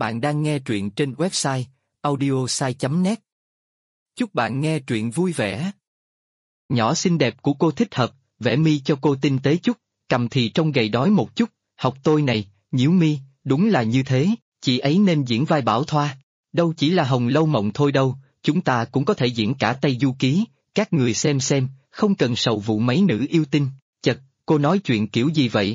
Bạn đang nghe truyện trên website audiosai.net. Chúc bạn nghe truyện vui vẻ. Nhỏ xinh đẹp của cô thích hợp, vẽ mi cho cô tinh tế chút, cầm thì trông gầy đói một chút, học tôi này, nhíu mi, đúng là như thế, chị ấy nên diễn vai Bảo Thoa. Đâu chỉ là Hồng Lâu Mộng thôi đâu, chúng ta cũng có thể diễn cả Tây Du Ký, các người xem, không cần sầu vụ mấy nữ yêu tinh. Chật, cô nói chuyện kiểu gì vậy?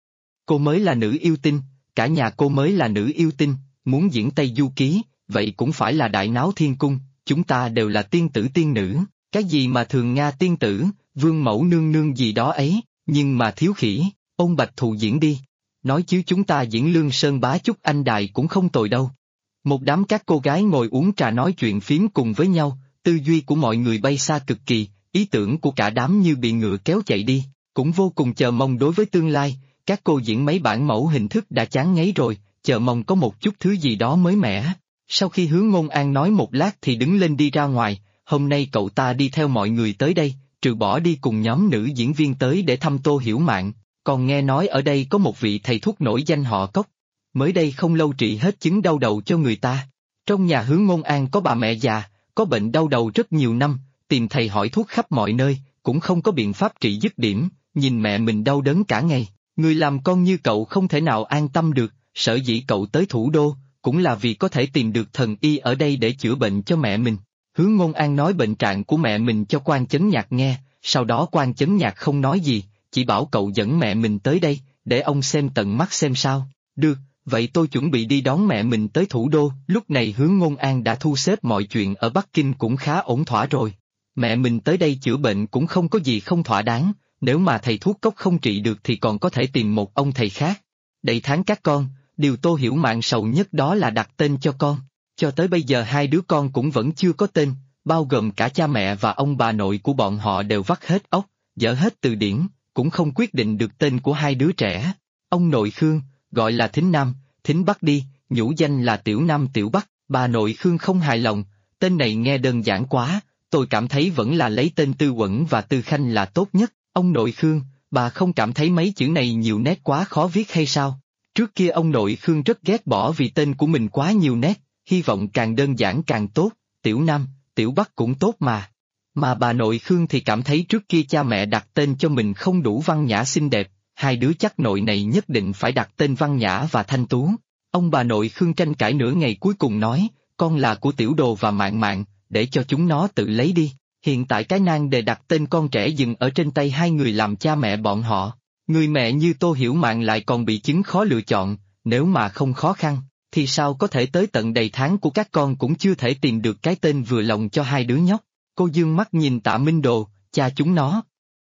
Cô mới là nữ yêu tinh, cả nhà cô mới là nữ yêu tinh, muốn diễn Tây Du Ký, vậy cũng phải là đại náo thiên cung, chúng ta đều là tiên tử tiên nữ, cái gì mà thường Nga tiên tử, vương mẫu nương nương gì đó ấy, nhưng mà thiếu khỉ, ôn Bạch Thù diễn đi. Nói chứ chúng ta diễn Lương Sơn Bá Chúc Anh Đài cũng không tồi đâu. Một đám các cô gái ngồi uống trà nói chuyện phím cùng với nhau, tư duy của mọi người bay xa cực kỳ, ý tưởng của cả đám như bị ngựa kéo chạy đi, cũng vô cùng chờ mong đối với tương lai. Các cô diễn mấy bản mẫu hình thức đã chán ngấy rồi, chờ mong có một chút thứ gì đó mới mẻ. Sau khi Hứa Ngôn An nói một lát thì đứng lên đi ra ngoài, hôm nay cậu ta đi theo mọi người tới đây, trừ bỏ đi cùng nhóm nữ diễn viên tới để thăm Tô Hiểu Mạn, còn nghe nói ở đây có một vị thầy thuốc nổi danh họ Cốc. Mới đây không lâu trị hết chứng đau đầu cho người ta. Trong nhà Hứa Ngôn An có bà mẹ già, có bệnh đau đầu rất nhiều năm, tìm thầy hỏi thuốc khắp mọi nơi, cũng không có biện pháp trị dứt điểm, nhìn mẹ mình đau đớn cả ngày. Người làm con như cậu không thể nào an tâm được, sở dĩ cậu tới thủ đô, cũng là vì có thể tìm được thần y ở đây để chữa bệnh cho mẹ mình. Hứa Ngôn An nói bệnh trạng của mẹ mình cho Quan Chấn Nhạc nghe, sau đó Quan Chấn Nhạc không nói gì, chỉ bảo cậu dẫn mẹ mình tới đây, để ông xem tận mắt xem sao. Được, vậy tôi chuẩn bị đi đón mẹ mình tới thủ đô. Lúc này Hứa Ngôn An đã thu xếp mọi chuyện ở Bắc Kinh cũng khá ổn thỏa rồi. Mẹ mình tới đây chữa bệnh cũng không có gì không thỏa đáng. Nếu mà thầy thuốc Cốc không trị được thì còn có thể tìm một ông thầy khác. Đầy tháng các con, điều Tô Hiểu Mạn sầu nhất đó là đặt tên cho con. Cho tới bây giờ hai đứa con cũng vẫn chưa có tên, bao gồm cả cha mẹ và ông bà nội của bọn họ đều vắt hết óc, dở hết từ điển, cũng không quyết định được tên của hai đứa trẻ. Ông nội Khương, gọi là Thính Nam, Thính Bắc đi, nhũ danh là Tiểu Nam Tiểu Bắc. Bà nội Khương không hài lòng, tên này nghe đơn giản quá, tôi cảm thấy vẫn là lấy tên Tư Quẩn và Tư Khanh là tốt nhất. Ông nội Khương, bà không cảm thấy mấy chữ này nhiều nét quá khó viết hay sao? Trước kia ông nội Khương rất ghét bỏ vì tên của mình quá nhiều nét, hy vọng càng đơn giản càng tốt, Tiểu Nam, Tiểu Bắc cũng tốt mà. Mà bà nội Khương thì cảm thấy trước kia cha mẹ đặt tên cho mình không đủ văn nhã xinh đẹp, hai đứa chắc nội này nhất định phải đặt tên văn nhã và thanh tú. Ông bà nội Khương tranh cãi nửa ngày cuối cùng nói, con là của Tiểu Đồ và Mạn Mạn, để cho chúng nó tự lấy đi. Hiện tại cái nan đề đặt tên con trẻ dừng ở trên tay hai người làm cha mẹ bọn họ. Người mẹ như Tô Hiểu Mạn lại còn bị chứng khó lựa chọn, nếu mà không khó khăn, thì sao có thể tới tận đầy tháng của các con cũng chưa thể tìm được cái tên vừa lòng cho hai đứa nhóc. Cô dương mắt nhìn Tạ Minh Đồ, cha chúng nó.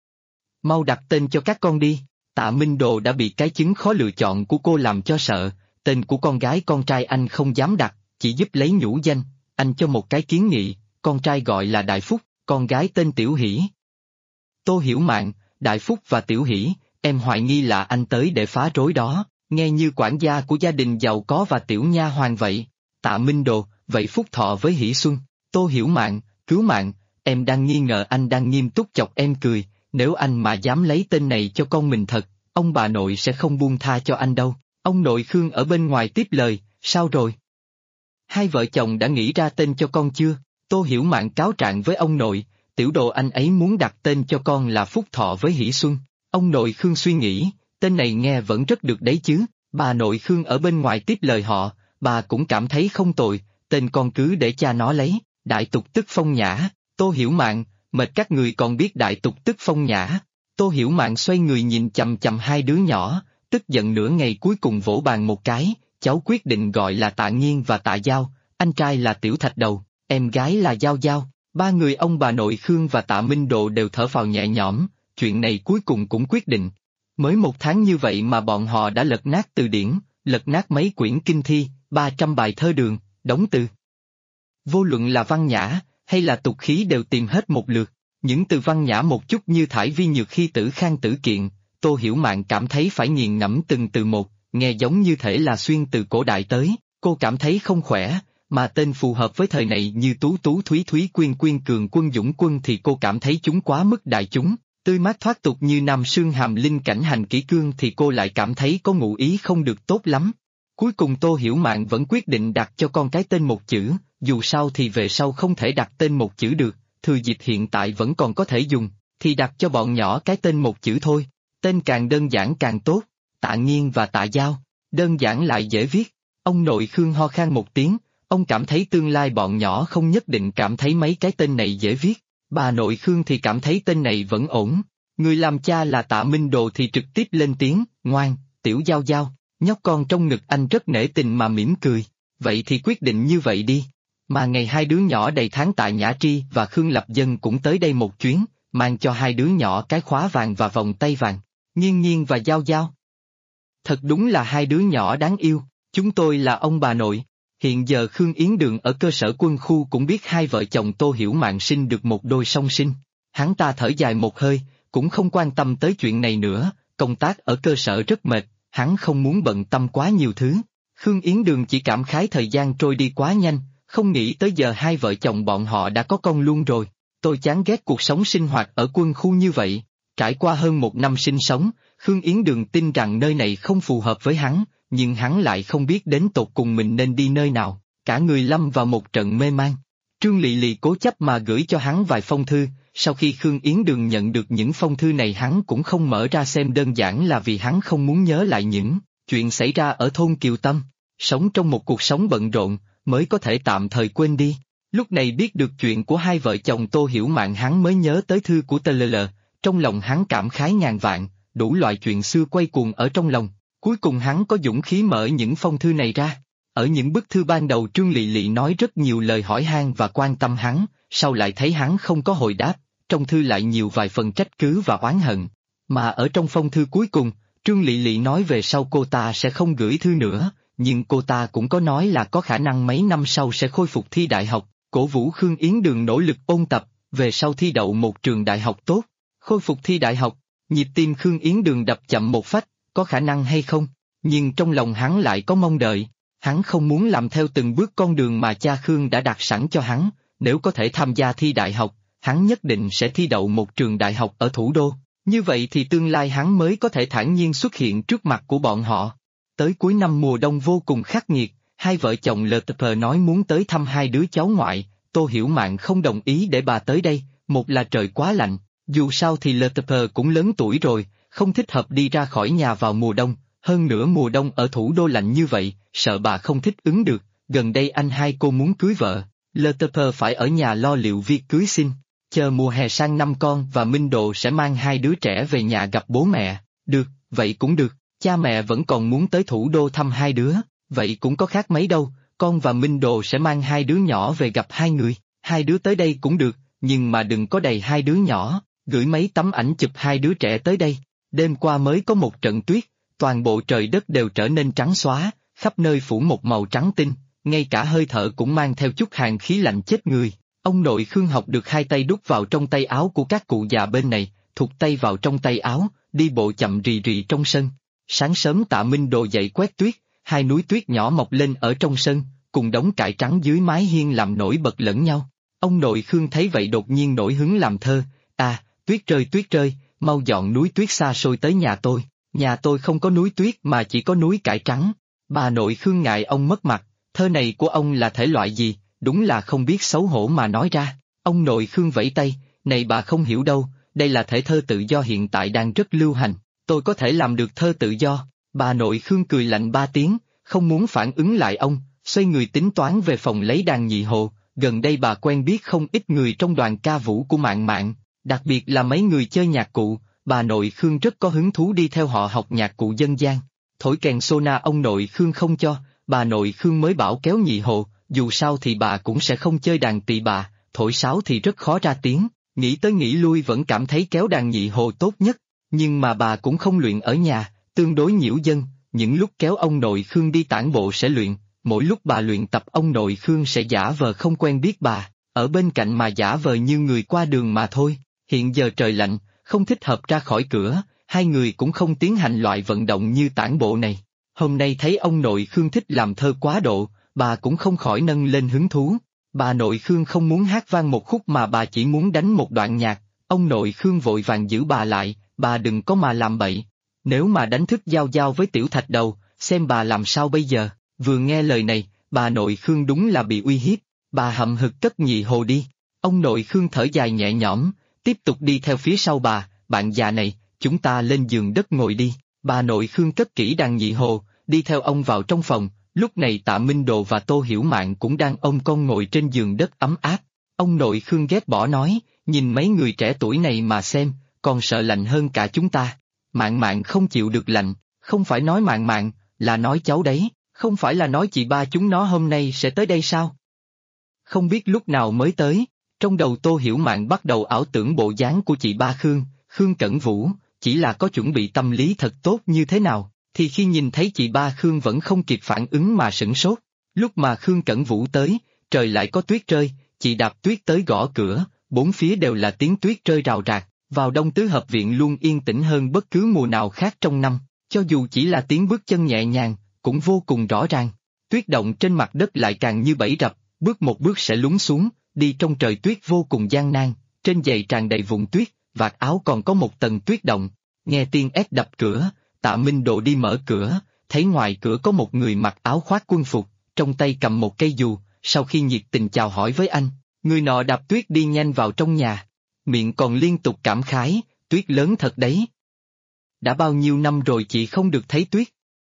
Mau đặt tên cho các con đi. Tạ Minh Đồ đã bị cái chứng khó lựa chọn của cô làm cho sợ, tên của con gái con trai anh không dám đặt, chỉ giúp lấy nhũ danh, anh cho một cái kiến nghị, con trai gọi là Đại Phúc, con gái tên Tiểu Hỷ. Tô Hiểu Mạn, Đại Phúc và Tiểu Hỷ, em hoài nghi là anh tới để phá rối đó, nghe như quản gia của gia đình giàu có và tiểu nha hoàn vậy. Tạ Minh Đồ, vậy Phúc Thọ với Hỷ Xuân. Tô Hiểu Mạn, cứu mạng, em đang nghi ngờ anh đang nghiêm túc chọc em cười, nếu anh mà dám lấy tên này cho con mình thật, ông bà nội sẽ không buông tha cho anh đâu. Ông nội Khương ở bên ngoài tiếp lời, sao rồi? Hai vợ chồng đã nghĩ ra tên cho con chưa? Tô Hiểu Mạn cáo trạng với ông nội, Tiểu Đồ anh ấy muốn đặt tên cho con là Phúc Thọ với Hỷ Xuân. Ông nội Khương suy nghĩ, tên này nghe vẫn rất được đấy chứ. Bà nội Khương ở bên ngoài tiếp lời họ, bà cũng cảm thấy không tồi, tên con cứ để cha nó lấy, đại tục tức phong nhã. Tô Hiểu Mạn, mệt các người còn biết đại tục tức phong nhã. Tô Hiểu Mạn xoay người nhìn chằm chằm hai đứa nhỏ, tức giận nửa ngày cuối cùng vỗ bàn một cái, cháu quyết định gọi là Tạ Nghiên và Tạ Giao, anh trai là Tiểu Thạch Đầu, em gái là Giao Giao. Ba người ông bà nội Khương và Tạ Minh Độ đều thở phào nhẹ nhõm, chuyện này cuối cùng cũng quyết định. Mới một tháng như vậy mà bọn họ đã lật nát từ điển, lật nát mấy quyển kinh thi, 300 bài thơ đường, đóng từ. Vô luận là văn nhã, hay là tục khí đều tìm hết một lượt, những từ văn nhã một chút như thải vi nhược khi tử khang tử kiện, Tô Hiểu Mạn cảm thấy phải nghiền ngẫm từng từ một, nghe giống như thể là xuyên từ cổ đại tới, cô cảm thấy không khỏe, mà tên phù hợp với thời này như Tú Tú Thúy Thúy Quyên Quyên Cường Quân Dũng Quân thì cô cảm thấy chúng quá mức đại chúng, tươi mát thoát tục như Nam Sương Hàm Linh Cảnh Hành Kỷ Cương thì cô lại cảm thấy có ngụ ý không được tốt lắm. Cuối cùng Tô Hiểu Mạn vẫn quyết định đặt cho con cái tên một chữ, dù sao thì về sau không thể đặt tên một chữ được, thừa dịp hiện tại vẫn còn có thể dùng, thì đặt cho bọn nhỏ cái tên một chữ thôi, tên càng đơn giản càng tốt, Tạ Nghiên và Tạ Giao, đơn giản lại dễ viết. Ông nội Khương ho khan một tiếng, ông cảm thấy tương lai bọn nhỏ không nhất định cảm thấy mấy cái tên này dễ viết, bà nội Khương thì cảm thấy tên này vẫn ổn. Người làm cha là Tạ Minh Đồ thì trực tiếp lên tiếng, ngoan, Tiểu Giao Giao, nhóc con trong ngực anh rất nể tình mà mỉm cười, vậy thì quyết định như vậy đi. Mà ngày hai đứa nhỏ đầy tháng Tạ Nhã Tri và Khương Lập Dân cũng tới đây một chuyến, mang cho hai đứa nhỏ cái khóa vàng và vòng tay vàng, Nghiên Nghiên và Giao Giao. Thật đúng là hai đứa nhỏ đáng yêu, chúng tôi là ông bà nội. Hiện giờ Khương Yến Đường ở cơ sở quân khu cũng biết hai vợ chồng Tô Hiểu Mạn sinh được một đôi song sinh. Hắn ta thở dài một hơi, cũng không quan tâm tới chuyện này nữa, công tác ở cơ sở rất mệt, hắn không muốn bận tâm quá nhiều thứ. Khương Yến Đường chỉ cảm khái thời gian trôi đi quá nhanh, không nghĩ tới giờ hai vợ chồng bọn họ đã có con luôn rồi. Tôi chán ghét cuộc sống sinh hoạt ở quân khu như vậy. Trải qua hơn một năm sinh sống, Khương Yến Đường tin rằng nơi này không phù hợp với hắn, nhưng hắn lại không biết đến tột cùng mình nên đi nơi nào, cả người lâm vào một trận mê man. Trương Lị Lị cố chấp mà gửi cho hắn vài phong thư, sau khi Khương Yến Đường nhận được những phong thư này hắn cũng không mở ra xem, đơn giản là vì hắn không muốn nhớ lại những chuyện xảy ra ở thôn Kiều Tâm, sống trong một cuộc sống bận rộn, mới có thể tạm thời quên đi. Lúc này biết được chuyện của hai vợ chồng Tô Hiểu Mạn hắn mới nhớ tới thư của TLL, trong lòng hắn cảm khái ngàn vạn, đủ loại chuyện xưa quay cuồng ở trong lòng. Cuối cùng hắn có dũng khí mở những phong thư này ra. Ở những bức thư ban đầu Trương Lị Lị nói rất nhiều lời hỏi han và quan tâm hắn, sau lại thấy hắn không có hồi đáp, trong thư lại nhiều vài phần trách cứ và oán hận. Mà ở trong phong thư cuối cùng, Trương Lị Lị nói về sau cô ta sẽ không gửi thư nữa, nhưng cô ta cũng có nói là có khả năng mấy năm sau sẽ khôi phục thi đại học, cổ vũ Khương Yến Đường nỗ lực ôn tập, về sau thi đậu một trường đại học tốt. Khôi phục thi đại học, nhịp tim Khương Yến Đường đập chậm một phách, có khả năng hay không? Nhưng trong lòng hắn lại có mong đợi, hắn không muốn làm theo từng bước con đường mà cha Khương đã đặt sẵn cho hắn, nếu có thể tham gia thi đại học, hắn nhất định sẽ thi đậu một trường đại học ở thủ đô, như vậy thì tương lai hắn mới có thể thản nhiên xuất hiện trước mặt của bọn họ. Tới cuối năm mùa đông vô cùng khắc nghiệt, hai vợ chồng LTP nói muốn tới thăm hai đứa cháu ngoại, Tô Hiểu Mạn không đồng ý để bà tới đây, một là trời quá lạnh, dù sao thì LTP cũng lớn tuổi rồi, không thích hợp đi ra khỏi nhà vào mùa đông, hơn nữa mùa đông ở thủ đô lạnh như vậy, sợ bà không thích ứng được, gần đây anh hai cô muốn cưới vợ, LTP phải ở nhà lo liệu việc cưới xin, chờ mùa hè sang năm con và Minh Độ sẽ mang hai đứa trẻ về nhà gặp bố mẹ, được, vậy cũng được, cha mẹ vẫn còn muốn tới thủ đô thăm hai đứa, vậy cũng có khác mấy đâu, con và Minh Độ sẽ mang hai đứa nhỏ về gặp hai người, hai đứa tới đây cũng được, nhưng mà đừng có đầy hai đứa nhỏ, gửi mấy tấm ảnh chụp hai đứa trẻ tới đây. Đêm qua mới có một trận tuyết, toàn bộ trời đất đều trở nên trắng xóa, khắp nơi phủ một màu trắng tinh, ngay cả hơi thở cũng mang theo chút hàn khí lạnh chết người. Ông nội Khương học được hai tay đút vào trong tay áo của các cụ già bên này, thụt tay vào trong tay áo, đi bộ chậm rì rì trong sân. Sáng sớm Tạ Minh Đồ dậy quét tuyết, hai núi tuyết nhỏ mọc lên ở trong sân, cùng đống cải trắng dưới mái hiên làm nổi bật lẫn nhau. Ông nội Khương thấy vậy đột nhiên nổi hứng làm thơ, tuyết rơi, mau dọn núi tuyết xa xôi tới nhà tôi không có núi tuyết mà chỉ có núi cải trắng. Bà nội Khương ngại ông mất mặt, thơ này của ông là thể loại gì, đúng là không biết xấu hổ mà nói ra. Ông nội Khương vẫy tay, này bà không hiểu đâu, đây là thể thơ tự do hiện tại đang rất lưu hành, tôi có thể làm được thơ tự do. Bà nội Khương cười lạnh ba tiếng, không muốn phản ứng lại ông, xoay người tính toán về phòng lấy đàn nhị hồ. Gần đây bà quen biết không ít người trong đoàn ca vũ của Mạn Mạn, đặc biệt là mấy người chơi nhạc cụ, bà nội Khương rất có hứng thú đi theo họ học nhạc cụ dân gian. Thổi kèn sona ông nội Khương không cho, bà nội Khương mới bảo kéo nhị hồ, dù sao thì bà cũng sẽ không chơi đàn tỳ bà, thổi sáo thì rất khó ra tiếng, nghĩ tới nghĩ lui vẫn cảm thấy kéo đàn nhị hồ tốt nhất, nhưng mà bà cũng không luyện ở nhà, tương đối nhiễu dân, những lúc kéo ông nội Khương đi tản bộ sẽ luyện, mỗi lúc bà luyện tập ông nội Khương sẽ giả vờ không quen biết bà, ở bên cạnh mà giả vờ như người qua đường mà thôi. Hiện giờ trời lạnh, không thích hợp ra khỏi cửa, hai người cũng không tiến hành loại vận động như tản bộ này. Hôm nay thấy ông nội Khương thích làm thơ quá độ, bà cũng không khỏi nâng lên hứng thú. Bà nội Khương không muốn hát vang một khúc mà bà chỉ muốn đánh một đoạn nhạc, ông nội Khương vội vàng giữ bà lại, bà đừng có mà làm bậy. Nếu mà đánh thức Giao Giao với Tiểu Thạch Đầu, xem bà làm sao bây giờ. Vừa nghe lời này, bà nội Khương đúng là bị uy hiếp, bà hậm hực cất nhị hồ đi. Ông nội Khương thở dài nhẹ nhõm, tiếp tục đi theo phía sau bà, bạn già này, chúng ta lên giường đất ngồi đi. Bà nội Khương cất kỹ đàn nhị hồ, đi theo ông vào trong phòng, lúc này Tạ Minh Đồ và Tô Hiểu Mạn cũng đang ôm con ngồi trên giường đất ấm áp. Ông nội Khương ghét bỏ nói, nhìn mấy người trẻ tuổi này mà xem, còn sợ lạnh hơn cả chúng ta. Mạn Mạn không chịu được lạnh, không phải nói Mạn Mạn, là nói cháu đấy, không phải là nói chị ba chúng nó hôm nay sẽ tới đây sao? Không biết lúc nào mới tới, trong đầu Tô Hiểu Mạn bắt đầu ảo tưởng bộ dáng của chị ba Khương, Khương Cẩn Vũ, chỉ là có chuẩn bị tâm lý thật tốt như thế nào, thì khi nhìn thấy chị ba Khương vẫn không kịp phản ứng mà sửng sốt. Lúc mà Khương Cẩn Vũ tới, trời lại có tuyết rơi, chị đạp tuyết tới gõ cửa, bốn phía đều là tiếng tuyết rơi rào rạc, vào đông tứ hợp viện luôn yên tĩnh hơn bất cứ mùa nào khác trong năm, cho dù chỉ là tiếng bước chân nhẹ nhàng, cũng vô cùng rõ ràng. Tuyết động trên mặt đất lại càng như bẫy rập, bước một bước sẽ lún xuống, đi trong trời tuyết vô cùng gian nan, trên giày tràn đầy vụn tuyết, vạt áo còn có một tầng tuyết động. Nghe tiếng ép đập cửa, Tạ Minh Độ đi mở cửa, thấy ngoài cửa có một người mặc áo khoác quân phục, trong tay cầm một cây dù, sau khi nhiệt tình chào hỏi với anh, người nọ đạp tuyết đi nhanh vào trong nhà, miệng còn liên tục cảm khái, tuyết lớn thật đấy. Đã bao nhiêu năm rồi chị không được thấy tuyết.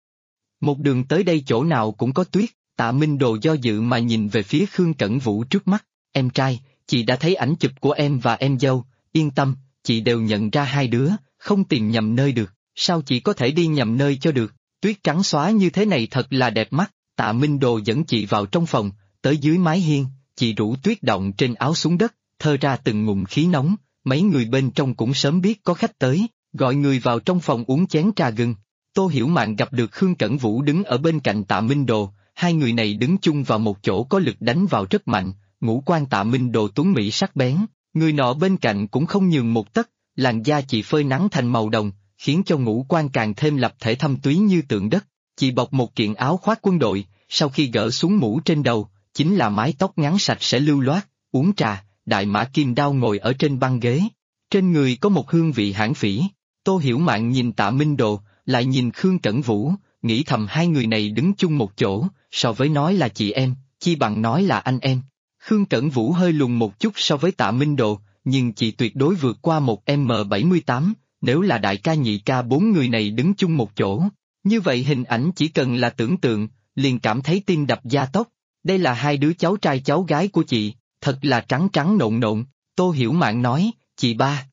Một đường tới đây chỗ nào cũng có tuyết. Tạ Minh Đồ do dự mà nhìn về phía Khương Cẩn Vũ trước mắt, em trai, chị đã thấy ảnh chụp của em và em dâu, yên tâm, chị đều nhận ra hai đứa, không tìm nhầm nơi được, sao chị có thể đi nhầm nơi cho được, tuyết trắng xóa như thế này thật là đẹp mắt. Tạ Minh Đồ dẫn chị vào trong phòng, tới dưới mái hiên, chị rủ tuyết động trên áo xuống đất, thở ra từng ngụm khí nóng, mấy người bên trong cũng sớm biết có khách tới, gọi người vào trong phòng uống chén trà gừng. Tô Hiểu Mạn gặp được Khương Cẩn Vũ đứng ở bên cạnh Tạ Minh Đồ. Hai người này đứng chung vào một chỗ có lực đánh vào rất mạnh, ngũ quan Tạ Minh Đồ tuấn mỹ sắc bén, người nọ bên cạnh cũng không nhường một tấc, làn da chị phơi nắng thành màu đồng, khiến cho ngũ quan càng thêm lập thể thâm túy như tượng đất. Chị bọc một kiện áo khoác quân đội, sau khi gỡ xuống mũ trên đầu, chính là mái tóc ngắn sạch sẽ lưu loát, uống trà, đại mã kim đao ngồi ở trên băng ghế. Trên người có một hương vị hãn phỉ. Tô Hiểu Mạn nhìn Tạ Minh Đồ, lại nhìn Khương Cẩn Vũ, nghĩ thầm hai người này đứng chung một chỗ, so với nói là chị em, chi bằng nói là anh em. Khương Cẩn Vũ hơi lùn một chút so với Tạ Minh Đồ, nhưng chị tuyệt đối vượt qua một M78, nếu là đại ca nhị ca bốn người này đứng chung một chỗ. Như vậy hình ảnh chỉ cần là tưởng tượng, liền cảm thấy tim đập da tóc. Đây là hai đứa cháu trai cháu gái của chị, thật là trắng trắng nộn nộn. Tô Hiểu Mạn nói, chị ba.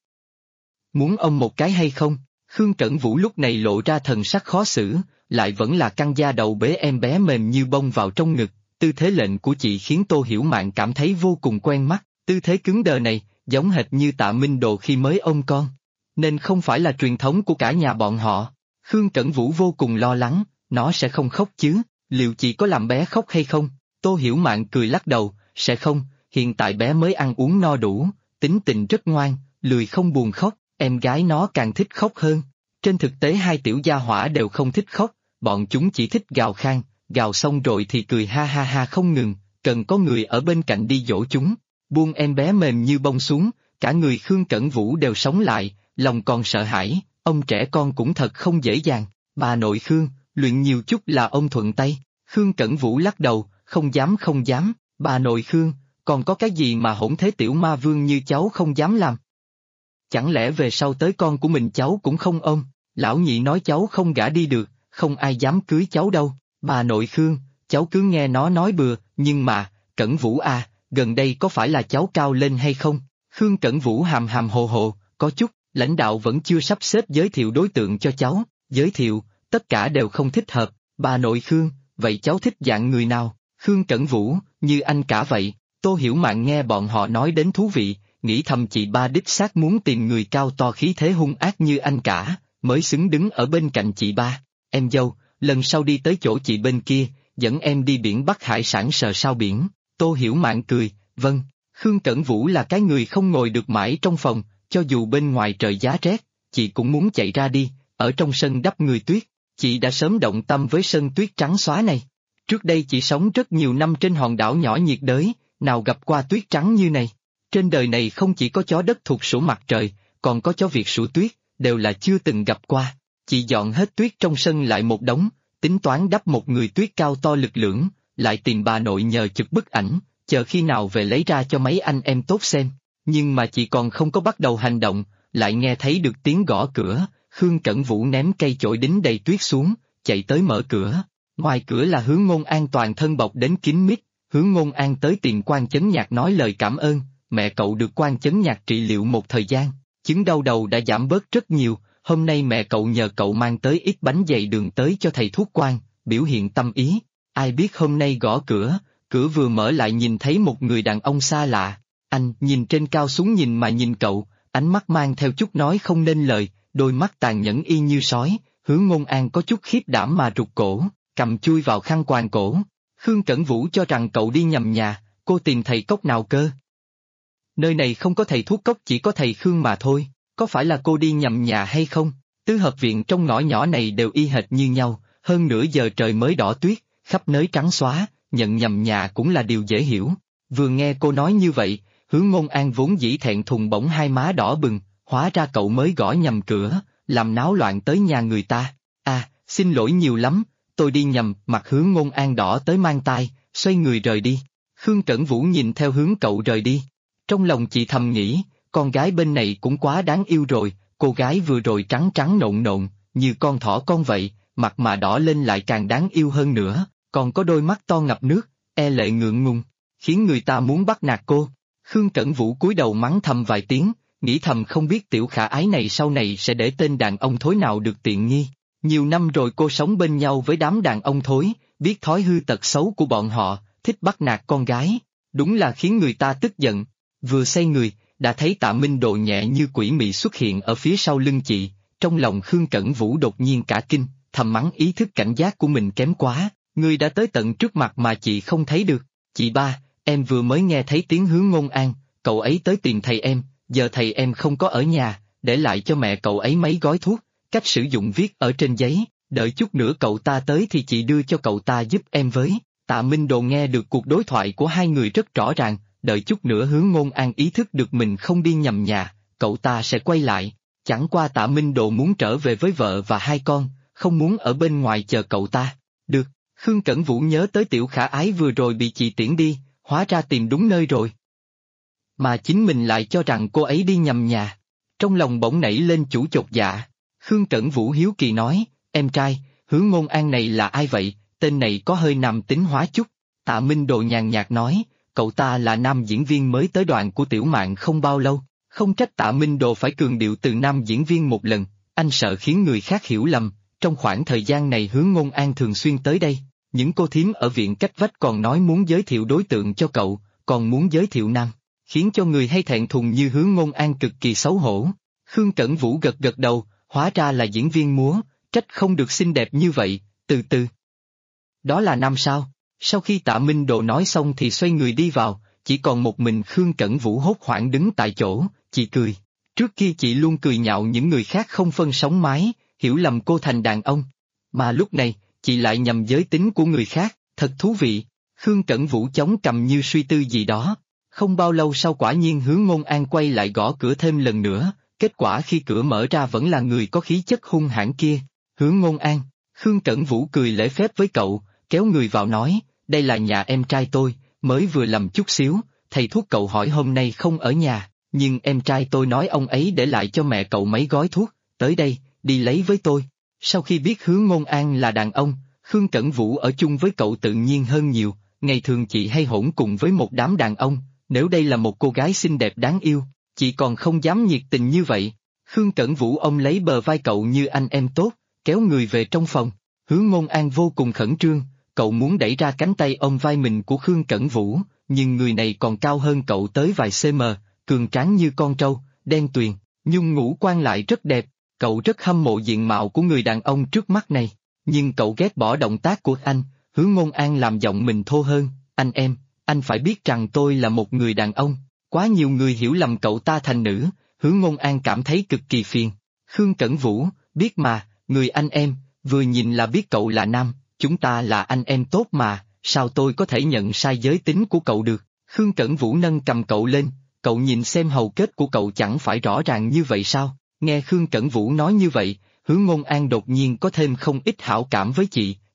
Muốn ông một cái hay không? Khương Cẩn Vũ lúc này lộ ra thần sắc khó xử, lại vẫn là căng da đầu bế em bé mềm như bông vào trong ngực. Tư thế lệnh của chị khiến Tô Hiểu Mạn cảm thấy vô cùng quen mắt, tư thế cứng đờ này, giống hệt như Tạ Minh Đồ khi mới ôm con. Nên không phải là truyền thống của cả nhà bọn họ. Khương Cẩn Vũ vô cùng lo lắng, nó sẽ không khóc chứ, liệu chị có làm bé khóc hay không? Tô Hiểu Mạn cười lắc đầu, sẽ không, hiện tại bé mới ăn uống no đủ, tính tình rất ngoan, lười không buồn khóc, em gái nó càng thích khóc hơn. Trên thực tế hai tiểu gia hỏa đều không thích khóc, bọn chúng chỉ thích gào khan, gào xong rồi thì cười ha ha ha không ngừng, cần có người ở bên cạnh đi dỗ chúng. Buông em bé mềm như bông xuống, cả người Khương Cẩn Vũ đều sống lại, lòng còn sợ hãi, ông trẻ con cũng thật không dễ dàng. Bà nội Khương, luyện nhiều chút là ông thuận tay. Khương Cẩn Vũ lắc đầu, không dám không dám, bà nội Khương, còn có cái gì mà hỗn thế tiểu ma vương như cháu không dám làm? Chẳng lẽ về sau tới con của mình cháu cũng không ôm, lão nhị nói cháu không gả đi được, không ai dám cưới cháu đâu. Bà nội Khương, cháu cứ nghe nó nói bừa, nhưng mà, Cẩn Vũ à, gần đây có phải là cháu cao lên hay không? Khương Cẩn Vũ hàm hàm hồ hồ, có chút, lãnh đạo vẫn chưa sắp xếp giới thiệu đối tượng cho cháu, giới thiệu, tất cả đều không thích hợp. Bà nội Khương, vậy cháu thích dạng người nào? Khương Cẩn Vũ, như anh cả vậy. Tô Hiểu Mạn nghe bọn họ nói đến thú vị, nghĩ thầm chị ba đích xác muốn tìm người cao to khí thế hung ác như anh cả, mới xứng đứng ở bên cạnh chị ba. Em dâu, lần sau đi tới chỗ chị bên kia, dẫn em đi biển bắt hải sản sờ sao biển. Tô Hiểu Mạn cười, vâng. Khương Cẩn Vũ là cái người không ngồi được mãi trong phòng, cho dù bên ngoài trời giá rét, chị cũng muốn chạy ra đi, ở trong sân đắp người tuyết. Chị đã sớm động tâm với sân tuyết trắng xóa này. Trước đây chị sống rất nhiều năm trên hòn đảo nhỏ nhiệt đới, nào gặp qua tuyết trắng như này. Trên đời này không chỉ có chó đất thuộc sổ mặt trời, còn có chó Việt sủa tuyết, đều là chưa từng gặp qua. Chị dọn hết tuyết trong sân lại một đống, tính toán đắp một người tuyết cao to lực lưỡng, lại tìm bà nội nhờ chụp bức ảnh, chờ khi nào về lấy ra cho mấy anh em tốt xem. Nhưng mà chị còn không có bắt đầu hành động, lại nghe thấy được tiếng gõ cửa, Khương Cẩn Vũ ném cây chổi đính đầy tuyết xuống, chạy tới mở cửa. Ngoài cửa là Hướng Ngôn An toàn thân bọc đến kín mít, Hướng Ngôn An tới tìm Quan Chấn Nhạc nói lời cảm ơn, mẹ cậu được Quan Chấn Nhạc trị liệu một thời gian, chứng đau đầu đã giảm bớt rất nhiều, hôm nay mẹ cậu nhờ cậu mang tới ít bánh dày đường tới cho thầy thuốc Quan, biểu hiện tâm ý. Ai biết hôm nay gõ cửa, cửa vừa mở lại nhìn thấy một người đàn ông xa lạ, anh nhìn trên cao xuống nhìn mà nhìn cậu, ánh mắt mang theo chút nói không nên lời, đôi mắt tàn nhẫn y như sói, Hướng Ngôn An có chút khiếp đảm mà rụt cổ, cầm chui vào khăn quàng cổ. Khương Cẩn Vũ cho rằng cậu đi nhầm nhà, cô tìm thầy cốc nào cơ? Nơi này không có thầy thuốc cốc, chỉ có thầy Khương mà thôi, có phải là cô đi nhầm nhà hay không? Tứ hợp viện trong ngõ nhỏ này đều y hệt như nhau, hơn nửa giờ trời mới đỏ tuyết, khắp nơi trắng xóa, nhận nhầm nhà cũng là điều dễ hiểu. Vừa nghe cô nói như vậy, Hướng Ngôn An vốn dĩ thẹn thùng bỗng hai má đỏ bừng, hóa ra cậu mới gõ nhầm cửa, làm náo loạn tới nhà người ta. À, xin lỗi nhiều lắm, tôi đi nhầm, mặt Hướng Ngôn An đỏ tới mang tai, xoay người rời đi. Khương Cẩn Vũ nhìn theo hướng cậu rời đi. Trong lòng chị thầm nghĩ, con gái bên này cũng quá đáng yêu rồi, cô gái vừa rồi trắng trắng nộn nộn, như con thỏ con vậy, mặt mà đỏ lên lại càng đáng yêu hơn nữa, còn có đôi mắt to ngập nước, e lệ ngượng ngùng, khiến người ta muốn bắt nạt cô. Khương Cẩn Vũ cúi đầu mắng thầm vài tiếng, nghĩ thầm không biết tiểu khả ái này sau này sẽ để tên đàn ông thối nào được tiện nghi. Nhiều năm rồi cô sống bên nhau với đám đàn ông thối, biết thói hư tật xấu của bọn họ, thích bắt nạt con gái, đúng là khiến người ta tức giận. Vừa xoay người, đã thấy Tạ Minh Độ nhẹ như quỷ mị xuất hiện ở phía sau lưng chị, trong lòng Khương Cẩn Vũ đột nhiên cả kinh, thầm mắng ý thức cảnh giác của mình kém quá, người đã tới tận trước mặt mà chị không thấy được. Chị ba, em vừa mới nghe thấy tiếng Hướng Ngôn An, cậu ấy tới tìm thầy em, giờ thầy em không có ở nhà, để lại cho mẹ cậu ấy mấy gói thuốc, cách sử dụng viết ở trên giấy, đợi chút nữa cậu ta tới thì chị đưa cho cậu ta giúp em với. Tạ Minh Đồ nghe được cuộc đối thoại của hai người rất rõ ràng, đợi chút nữa Hướng Ngôn An ý thức được mình không đi nhầm nhà, cậu ta sẽ quay lại. Chẳng qua Tạ Minh Đồ muốn trở về với vợ và hai con, không muốn ở bên ngoài chờ cậu ta. Được, Khương Cẩn Vũ nhớ tới tiểu khả ái vừa rồi bị chị tiễn đi, hóa ra tìm đúng nơi rồi. Mà chính mình lại cho rằng cô ấy đi nhầm nhà. Trong lòng bỗng nảy lên chủ chột dạ. Khương Cẩn Vũ hiếu kỳ nói, em trai, Hướng Ngôn An này là ai vậy, tên này có hơi nam tính hóa chút. Tạ Minh Đồ nhàn nhạt nói, cậu ta là nam diễn viên mới tới đoàn của Tiểu Mạn không bao lâu, không trách Tạ Minh Đồ phải cường điệu từ nam diễn viên một lần, anh sợ khiến người khác hiểu lầm, trong khoảng thời gian này Hướng Ngôn An thường xuyên tới đây, những cô thím ở viện cách vách còn nói muốn giới thiệu đối tượng cho cậu, còn muốn giới thiệu nam, khiến cho người hay thẹn thùng như Hướng Ngôn An cực kỳ xấu hổ. Khương Cẩn Vũ gật gật đầu, hóa ra là diễn viên múa, trách không được xinh đẹp như vậy, từ từ. Đó là nam sao? Sau khi Tạ Minh Độ nói xong thì xoay người đi vào, chỉ còn một mình Khương Cẩn Vũ hốt hoảng đứng tại chỗ, chị cười. Trước kia chị luôn cười nhạo những người khác không phân sống mái, hiểu lầm cô thành đàn ông. Mà lúc này, chị lại nhầm giới tính của người khác, thật thú vị. Khương Cẩn Vũ chống cằm như suy tư gì đó. Không bao lâu sau quả nhiên Hướng Ngôn An quay lại gõ cửa thêm lần nữa, kết quả khi cửa mở ra vẫn là người có khí chất hung hãn kia. Hướng Ngôn An, Khương Cẩn Vũ cười lễ phép với cậu, kéo người vào nói, đây là nhà em trai tôi, mới vừa làm chút xíu, thầy thuốc cậu hỏi hôm nay không ở nhà, nhưng em trai tôi nói ông ấy để lại cho mẹ cậu mấy gói thuốc, tới đây, đi lấy với tôi. Sau khi biết Hướng Ngôn An là đàn ông, Khương Cẩn Vũ ở chung với cậu tự nhiên hơn nhiều, ngày thường chị hay hỗn cùng với một đám đàn ông, nếu đây là một cô gái xinh đẹp đáng yêu, chị còn không dám nhiệt tình như vậy. Khương Cẩn Vũ ôm lấy bờ vai cậu như anh em tốt, kéo người về trong phòng. Hướng Ngôn An vô cùng khẩn trương, cậu muốn đẩy ra cánh tay ôm vai mình của Khương Cẩn Vũ, nhưng người này còn cao hơn cậu tới vài cm, cường tráng như con trâu, đen tuyền, nhưng ngũ quan lại rất đẹp, cậu rất hâm mộ diện mạo của người đàn ông trước mắt này, nhưng cậu ghét bỏ động tác của anh. Hướng Ngôn An làm giọng mình thô hơn, anh em, anh phải biết rằng tôi là một người đàn ông, quá nhiều người hiểu lầm cậu ta thành nữ. Hướng Ngôn An cảm thấy cực kỳ phiền. Khương Cẩn Vũ, biết mà, người anh em, vừa nhìn là biết cậu là nam, chúng ta là anh em tốt mà, sao tôi có thể nhận sai giới tính của cậu được? Khương Cẩn Vũ nâng cầm cậu lên, cậu nhìn xem hầu kết của cậu chẳng phải rõ ràng như vậy sao? Nghe Khương Cẩn Vũ nói như vậy, Hướng Ngôn An đột nhiên có thêm không ít hảo cảm với chị,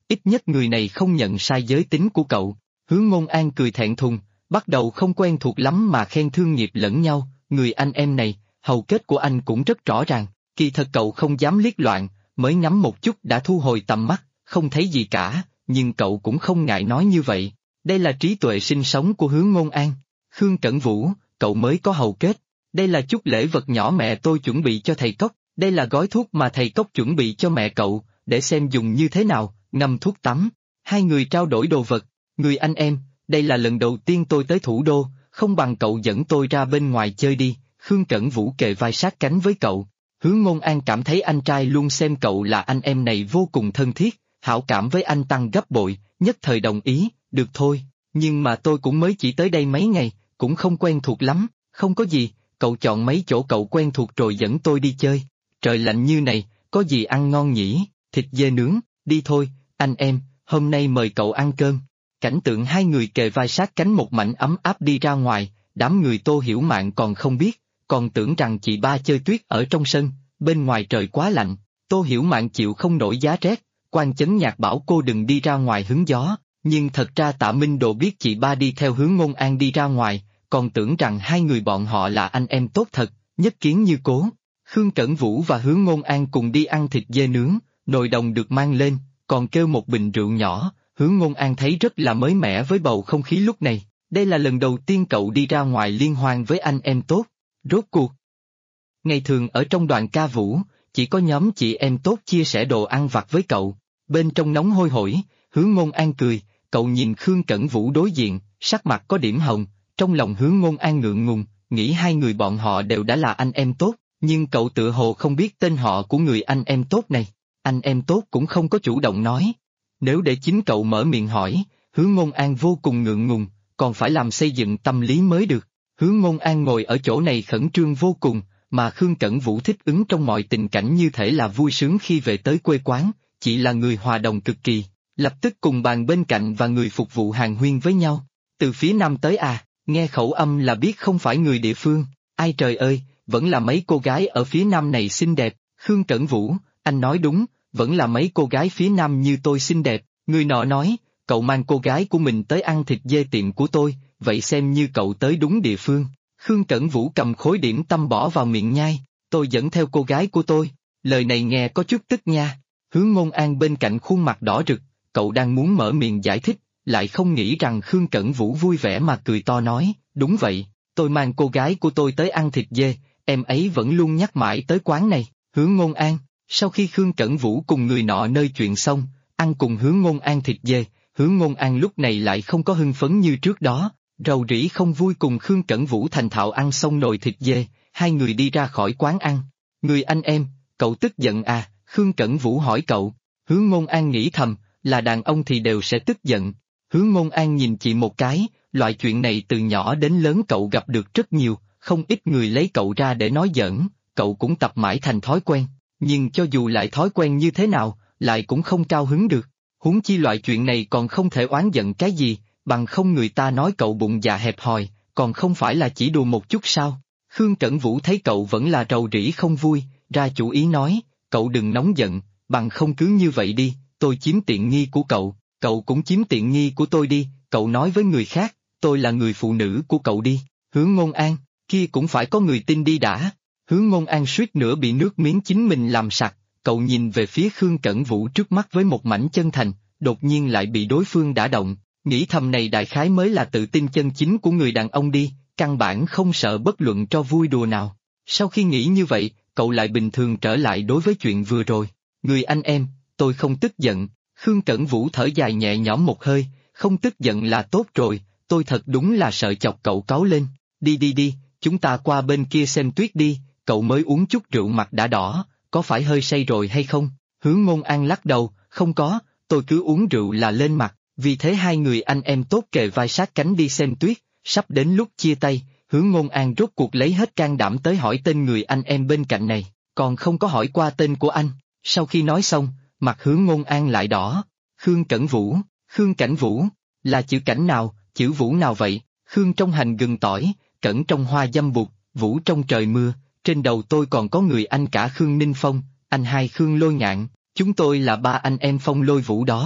ít nhất người này không nhận sai giới tính của cậu. Hứa Ngôn An cười thẹn thùng, bắt đầu không quen thuộc lắm mà khen thương nghiệp lẫn nhau, người anh em này, hầu kết của anh cũng rất rõ ràng, kỳ thật cậu không dám liếc loạn, mới ngắm một chút đã thu hồi tầm mắt, không thấy gì cả, nhưng cậu cũng không ngại nói như vậy. Đây là trí tuệ sinh sống của Hứa Ngôn An. Khương Cẩn Vũ, cậu mới có hầu kết. Đây là chút lễ vật nhỏ mẹ tôi chuẩn bị cho thầy Cốc, đây là gói thuốc mà thầy Cốc chuẩn bị cho mẹ cậu, để xem dùng như thế nào, ngâm thuốc tắm. Hai người trao đổi đồ vật, người anh em, đây là lần đầu tiên tôi tới thủ đô, không bằng cậu dẫn tôi ra bên ngoài chơi đi, Khương Cẩn Vũ kề vai sát cánh với cậu. Hứa Ngôn An cảm thấy anh trai luôn xem cậu là anh em này vô cùng thân thiết, hảo cảm với anh tăng gấp bội, nhất thời đồng ý, được thôi, nhưng mà tôi cũng mới chỉ tới đây mấy ngày, cũng không quen thuộc lắm, không có gì, cậu chọn mấy chỗ cậu quen thuộc rồi dẫn tôi đi chơi. Trời lạnh như này, có gì ăn ngon nhỉ, thịt dê nướng, đi thôi, anh em, hôm nay mời cậu ăn cơm. Cảnh tượng hai người kề vai sát cánh một mảnh ấm áp đi ra ngoài, đám người Tô Hiểu Mạn còn không biết, còn tưởng rằng chị ba chơi tuyết ở trong sân, bên ngoài trời quá lạnh, Tô Hiểu Mạn chịu không nổi giá rét, Quan Chấn Nhạc bảo cô đừng đi ra ngoài hứng gió, nhưng thật ra Tạ Minh Đồ biết chị ba đi theo Hứa Ngôn An đi ra ngoài, còn tưởng rằng hai người bọn họ là anh em tốt thật, nhất kiến như cố. Khương Cẩn Vũ và Hứa Ngôn An cùng đi ăn thịt dê nướng, nồi đồng được mang lên, còn kêu một bình rượu nhỏ, Hứa Ngôn An thấy rất là mới mẻ với bầu không khí lúc này, đây là lần đầu tiên cậu đi ra ngoài liên hoan với anh em tốt, rốt cuộc. Ngày thường ở trong đoàn ca vũ, chỉ có nhóm chị em tốt chia sẻ đồ ăn vặt với cậu, bên trong nóng hôi hổi, Hứa Ngôn An cười, cậu nhìn Khương Cẩn Vũ đối diện, sắc mặt có điểm hồng, trong lòng Hứa Ngôn An ngượng ngùng, nghĩ hai người bọn họ đều đã là anh em tốt, nhưng cậu tựa hồ không biết tên họ của người anh em tốt này, anh em tốt cũng không có chủ động nói. Nếu để chính cậu mở miệng hỏi, Hứa Ngôn An vô cùng ngượng ngùng, còn phải làm xây dựng tâm lý mới được. Hứa Ngôn An ngồi ở chỗ này khẩn trương vô cùng, mà Khương Cẩn Vũ thích ứng trong mọi tình cảnh như thể là vui sướng khi về tới quê quán, chỉ là người hòa đồng cực kỳ, lập tức cùng bàn bên cạnh và người phục vụ hàn huyên với nhau. Từ phía Nam tới à, nghe khẩu âm là biết không phải người địa phương, ai trời ơi, vẫn là mấy cô gái ở phía Nam này xinh đẹp, Khương Cẩn Vũ, anh nói đúng, vẫn là mấy cô gái phía Nam như tôi xinh đẹp, người nọ nói, cậu mang cô gái của mình tới ăn thịt dê tiệm của tôi, vậy xem như cậu tới đúng địa phương. Khương Cẩn Vũ cầm khối điểm tâm bỏ vào miệng nhai, tôi dẫn theo cô gái của tôi, lời này nghe có chút tức nha. Hứa Ngôn An bên cạnh khuôn mặt đỏ rực, cậu đang muốn mở miệng giải thích, lại không nghĩ rằng Khương Cẩn Vũ vui vẻ mà cười to nói, đúng vậy, tôi mang cô gái của tôi tới ăn thịt dê, em ấy vẫn luôn nhắc mãi tới quán này. Hứa Ngôn An, sau khi Khương Cẩn Vũ cùng người nọ nơi chuyện xong, ăn cùng Hứa Ngôn An thịt dê, Hứa Ngôn An lúc này lại không có hưng phấn như trước đó, rầu rĩ không vui cùng Khương Cẩn Vũ thành thạo ăn xong nồi thịt dê, hai người đi ra khỏi quán ăn. Người anh em, cậu tức giận à, Khương Cẩn Vũ hỏi cậu, Hứa Ngôn An nghĩ thầm, là đàn ông thì đều sẽ tức giận. Hứa Ngôn An nhìn chị một cái, loại chuyện này từ nhỏ đến lớn cậu gặp được rất nhiều, không ít người lấy cậu ra để nói giỡn, cậu cũng tập mãi thành thói quen, nhưng cho dù lại thói quen như thế nào, lại cũng không cao hứng được. Huống chi loại chuyện này còn không thể oán giận cái gì, bằng không người ta nói cậu bụng dạ hẹp hòi, còn không phải là chỉ đùa một chút sao. Khương Cẩn Vũ thấy cậu vẫn là rầu rĩ không vui, ra chủ ý nói, cậu đừng nóng giận, bằng không cứ như vậy đi, tôi chiếm tiện nghi của cậu, cậu cũng chiếm tiện nghi của tôi đi, cậu nói với người khác, tôi là người phụ nữ của cậu đi. Hứa Ngôn An, kia cũng phải có người tin đi đã. Hứa Ngôn An suýt nữa bị nước miếng chính mình làm sặc, cậu nhìn về phía Khương Cẩn Vũ trước mắt với một mảnh chân thành, đột nhiên lại bị đối phương đả động, nghĩ thầm này đại khái mới là tự tin chân chính của người đàn ông đi, căn bản không sợ bất luận cho vui đùa nào. Sau khi nghĩ như vậy, cậu lại bình thường trở lại đối với chuyện vừa rồi. Người anh em, tôi không tức giận. Khương Cẩn Vũ thở dài nhẹ nhõm một hơi, không tức giận là tốt rồi, tôi thật đúng là sợ chọc cậu cáu lên. Đi đi đi, chúng ta qua bên kia xem tuyết đi, cậu mới uống chút rượu mặt đã đỏ, có phải hơi say rồi hay không? Hứa Ngôn An lắc đầu, không có, tôi cứ uống rượu là lên mặt, vì thế hai người anh em tốt kề vai sát cánh đi xem tuyết, sắp đến lúc chia tay, Hứa Ngôn An rốt cuộc lấy hết can đảm tới hỏi tên người anh em bên cạnh này, còn không có hỏi qua tên của anh. Sau khi nói xong, mặt Hứa Ngôn An lại đỏ. Khương Cẩn Vũ, Khương Cảnh Vũ, là chữ cảnh nào, chữ Vũ nào vậy? Khương trong hành gừng tỏi, Cẩn trong hoa dâm bụt, Vũ trong trời mưa, trên đầu tôi còn có người anh cả Khương Ninh Phong, anh hai Khương Lôi Ngạn, chúng tôi là ba anh em Phong Lôi Vũ đó.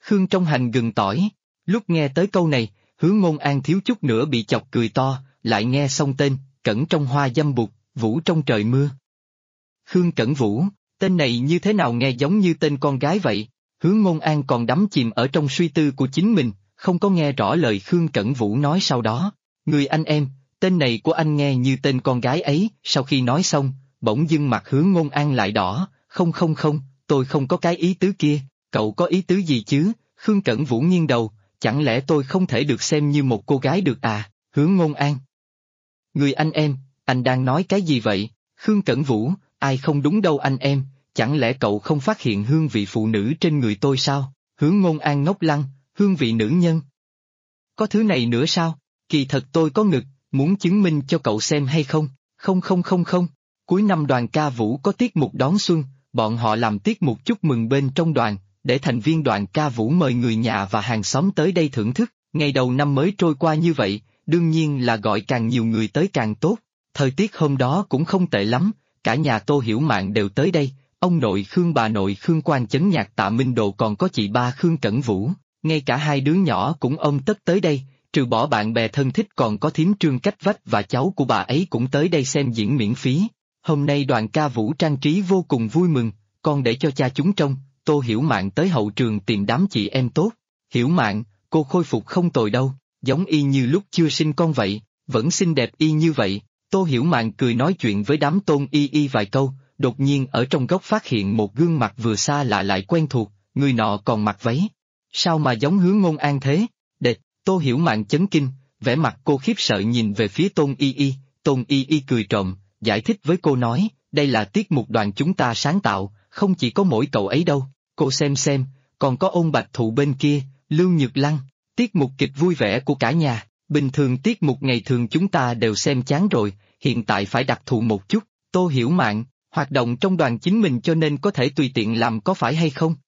Khương trong hành gừng tỏi. Lúc nghe tới câu này, Hứa Ngôn An thiếu chút nữa bị chọc cười to, lại nghe xong tên, Cẩn trong hoa dâm bụt, Vũ trong trời mưa. Khương Cẩn Vũ, tên này như thế nào nghe giống như tên con gái vậy? Hứa Ngôn An còn đắm chìm ở trong suy tư của chính mình, không có nghe rõ lời Khương Cẩn Vũ nói sau đó. Người anh em, tên này của anh nghe như tên con gái ấy, sau khi nói xong, bỗng dưng mặt Hứa Ngôn An lại đỏ, không, tôi không có cái ý tứ kia, cậu có ý tứ gì chứ? Khương Cẩn Vũ nghiêng đầu, chẳng lẽ tôi không thể được xem như một cô gái được à? Hứa Ngôn An. Người anh em, anh đang nói cái gì vậy? Khương Cẩn Vũ, ai không đúng đâu anh em, chẳng lẽ cậu không phát hiện hương vị phụ nữ trên người tôi sao? Hứa Ngôn An ngốc lăng, hương vị nữ nhân. Có thứ này nữa sao? Kỳ thật tôi có ngực, muốn chứng minh cho cậu xem hay không? Không. Cuối năm đoàn ca vũ có tiết mục đón xuân, bọn họ làm tiết mục chúc mừng bên trong đoàn, để thành viên đoàn ca vũ mời người nhà và hàng xóm tới đây thưởng thức. Ngày đầu năm mới trôi qua như vậy, đương nhiên là gọi càng nhiều người tới càng tốt. Thời tiết hôm đó cũng không tệ lắm, cả nhà Tô Hiểu Mạn đều tới đây, ông nội Khương bà nội Khương Quan Chấn Nhạc Tạ Minh Đồ còn có chị ba Khương Cẩn Vũ, ngay cả hai đứa nhỏ cũng ôm tất tới đây, trừ bỏ bạn bè thân thích còn có thím Trương Cách Vách và cháu của bà ấy cũng tới đây xem diễn miễn phí. Hôm nay đoàn ca vũ trang trí vô cùng vui mừng, con để cho cha chúng trông, Tô Hiểu Mạn tới hậu trường tìm đám chị em tốt. Hiểu Mạn, cô khôi phục không tồi đâu, giống y như lúc chưa sinh con vậy, vẫn xinh đẹp y như vậy. Tô Hiểu Mạn cười nói chuyện với đám Tôn Y vài câu, đột nhiên ở trong góc phát hiện một gương mặt vừa xa lạ lại quen thuộc, người nọ còn mặc váy. Sao mà giống Hứa Ngôn An thế? Đệt, Tô Hiểu Mạn chấn kinh, vẻ mặt cô khiếp sợ nhìn về phía Tôn Y cười trộm, giải thích với cô nói, đây là tiết mục đoàn chúng ta sáng tạo, không chỉ có mỗi cậu ấy đâu, cô xem, còn có Ôn Bạch Thụ bên kia, Lưu Nhược Lăng, tiết mục kịch vui vẻ của cả nhà. Bình thường tiết mục ngày thường chúng ta đều xem chán rồi, hiện tại phải đặc thù một chút. Tô Hiểu Mạn, hoạt động trong đoàn chính mình cho nên có thể tùy tiện làm có phải hay không?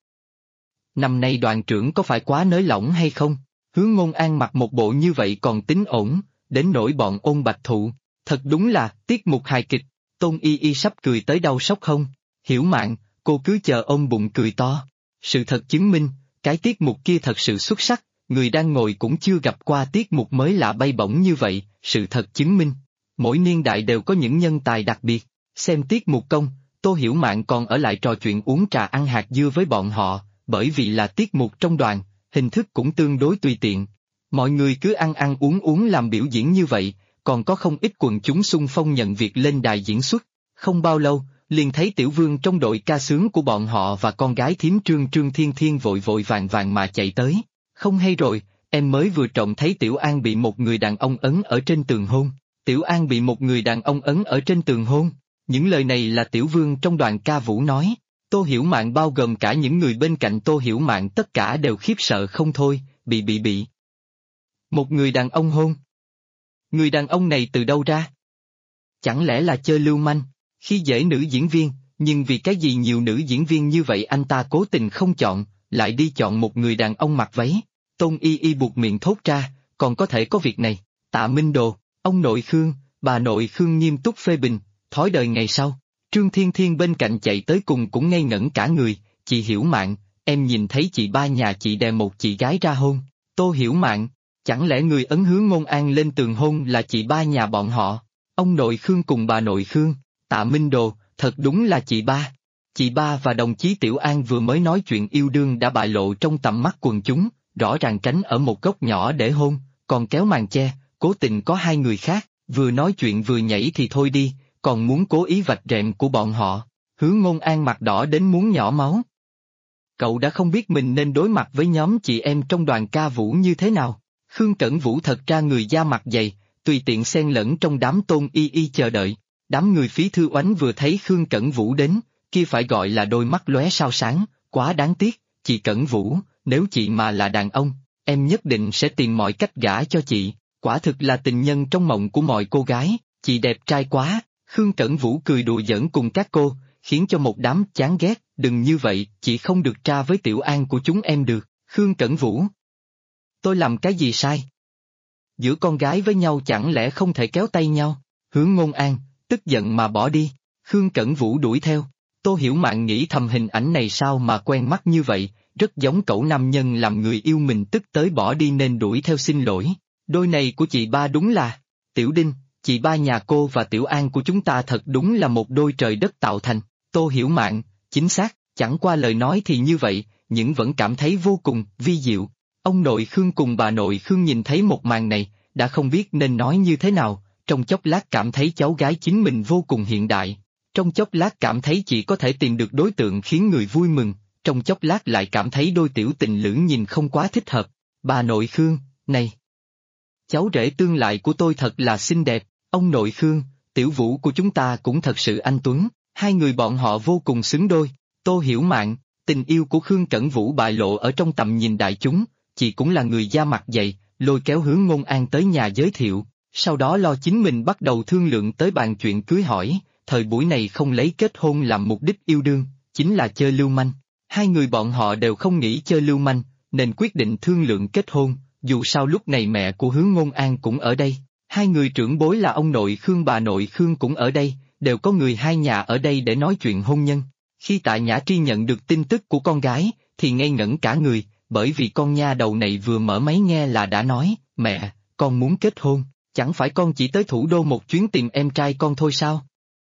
Năm nay đoàn trưởng có phải quá nới lỏng hay không? Hứa Ngôn An mặc một bộ như vậy còn tính ổn, đến nỗi bọn Ôn Bạch Thụ, thật đúng là tiết mục hài kịch. Tôn Y sắp cười tới đau sốc không? Hiểu Mạn, cô cứ chờ ôm bụng cười to. Sự thật chứng minh, cái tiết mục kia thật sự xuất sắc. Người đang ngồi cũng chưa gặp qua tiết mục mới lạ bay bổng như vậy, sự thật chứng minh. Mỗi niên đại đều có những nhân tài đặc biệt, xem tiết mục công, Tô Hiểu Mạn còn ở lại trò chuyện uống trà ăn hạt dưa với bọn họ, bởi vì là tiết mục trong đoàn, hình thức cũng tương đối tùy tiện. Mọi người cứ ăn uống làm biểu diễn như vậy, còn có không ít quần chúng xung phong nhận việc lên đài diễn xuất. Không bao lâu, liền thấy Tiểu Vương trong đội ca sướng của bọn họ và con gái thím Trương Thiên vội vàng mà chạy tới. Không hay rồi, em mới vừa trông thấy Tiểu An bị một người đàn ông ấn ở trên tường hôn. Tiểu An bị một người đàn ông ấn ở trên tường hôn. Những lời này là Tiểu Vương trong đoàn ca vũ nói. Tô Hiểu Mạn bao gồm cả những người bên cạnh Tô Hiểu Mạn tất cả đều khiếp sợ không thôi, bị. Một người đàn ông hôn. Người đàn ông này từ đâu ra? Chẳng lẽ là chơi lưu manh, khi dễ nữ diễn viên, nhưng vì cái gì nhiều nữ diễn viên như vậy anh ta cố tình không chọn, lại đi chọn một người đàn ông mặc váy. Tôn Y buộc miệng thốt ra, còn có thể có việc này. Tạ Minh Đồ, ông nội Khương, bà nội Khương nghiêm túc phê bình, thói đời ngày sau. Trương Thiên bên cạnh chạy tới cùng cũng ngây ngẩn cả người, chị Hiểu Mạn, em nhìn thấy chị ba nhà chị đè một chị gái ra hôn. Tô Hiểu Mạn, chẳng lẽ người ấn Hứa Ngôn An lên tường hôn là chị ba nhà bọn họ? Ông nội Khương cùng bà nội Khương, Tạ Minh Đồ, thật đúng là chị ba. Chị ba và đồng chí Tiểu An vừa mới nói chuyện yêu đương đã bại lộ trong tầm mắt quần chúng, rõ ràng tránh ở một góc nhỏ để hôn, còn kéo màn che, cố tình có hai người khác, vừa nói chuyện vừa nhảy thì thôi đi, còn muốn cố ý vạch rèm của bọn họ. Hứa Ngôn An mặt đỏ đến muốn nhỏ máu. Cậu đã không biết mình nên đối mặt với nhóm chị em trong đoàn ca vũ như thế nào. Khương Cẩn Vũ thật ra người da mặt dày, tùy tiện xen lẫn trong đám Tôn Y chờ đợi. Đám người Phí Thư Oánh vừa thấy Khương Cẩn Vũ đến, kia phải gọi là đôi mắt lóe sao sáng, quá đáng tiếc, chị Cẩn Vũ, nếu chị mà là đàn ông, em nhất định sẽ tìm mọi cách gả cho chị, quả thực là tình nhân trong mộng của mọi cô gái, chị đẹp trai quá. Khương Cẩn Vũ cười đùa giỡn cùng các cô, khiến cho một đám chán ghét, đừng như vậy, chị không được tra với Tiểu An của chúng em được. Khương Cẩn Vũ, tôi làm cái gì sai? Giữa con gái với nhau chẳng lẽ không thể kéo tay nhau? Hứa Ngôn An, tức giận mà bỏ đi. Khương Cẩn Vũ đuổi theo. Tô Hiểu Mạn nghĩ thầm hình ảnh này sao mà quen mắt như vậy, rất giống cậu nam nhân làm người yêu mình tức tới bỏ đi nên đuổi theo xin lỗi. Đôi này của chị ba đúng là, Tiểu Đinh, chị ba nhà cô và Tiểu An của chúng ta thật đúng là một đôi trời đất tạo thành. Tô Hiểu Mạn, chính xác, chẳng qua lời nói thì như vậy, nhưng vẫn cảm thấy vô cùng vi diệu. Ông nội Khương cùng bà nội Khương nhìn thấy một màn này, đã không biết nên nói như thế nào, trong chốc lát cảm thấy cháu gái chính mình vô cùng hiện đại, trong chốc lát cảm thấy chị có thể tìm được đối tượng khiến người vui mừng, trong chốc lát lại cảm thấy đôi tiểu tình lữ nhìn không quá thích hợp. Bà nội Khương, này! Cháu rể tương lai của tôi thật là xinh đẹp, ông nội Khương, Tiểu Vũ của chúng ta cũng thật sự anh tuấn, hai người bọn họ vô cùng xứng đôi. Tô Hiểu Mạn, tình yêu của Khương Cẩn Vũ bại lộ ở trong tầm nhìn đại chúng, chị cũng là người da mặt dày, lôi kéo Hướng Ngôn An tới nhà giới thiệu, sau đó lo chính mình bắt đầu thương lượng tới bàn chuyện cưới hỏi, thời buổi này không lấy kết hôn làm mục đích yêu đương, chính là chơi lưu manh. Hai người bọn họ đều không nghĩ chơi lưu manh, nên quyết định thương lượng kết hôn, dù sao lúc này mẹ của Hướng Ngôn An cũng ở đây, hai người trưởng bối là ông nội Khương bà nội Khương cũng ở đây, đều có người hai nhà ở đây để nói chuyện hôn nhân. Khi Tạ Nhã Tri nhận được tin tức của con gái, thì ngây ngẩn cả người, bởi vì con nha đầu này vừa mở máy nghe là đã nói, mẹ, con muốn kết hôn, chẳng phải con chỉ tới thủ đô một chuyến tìm em trai con thôi sao?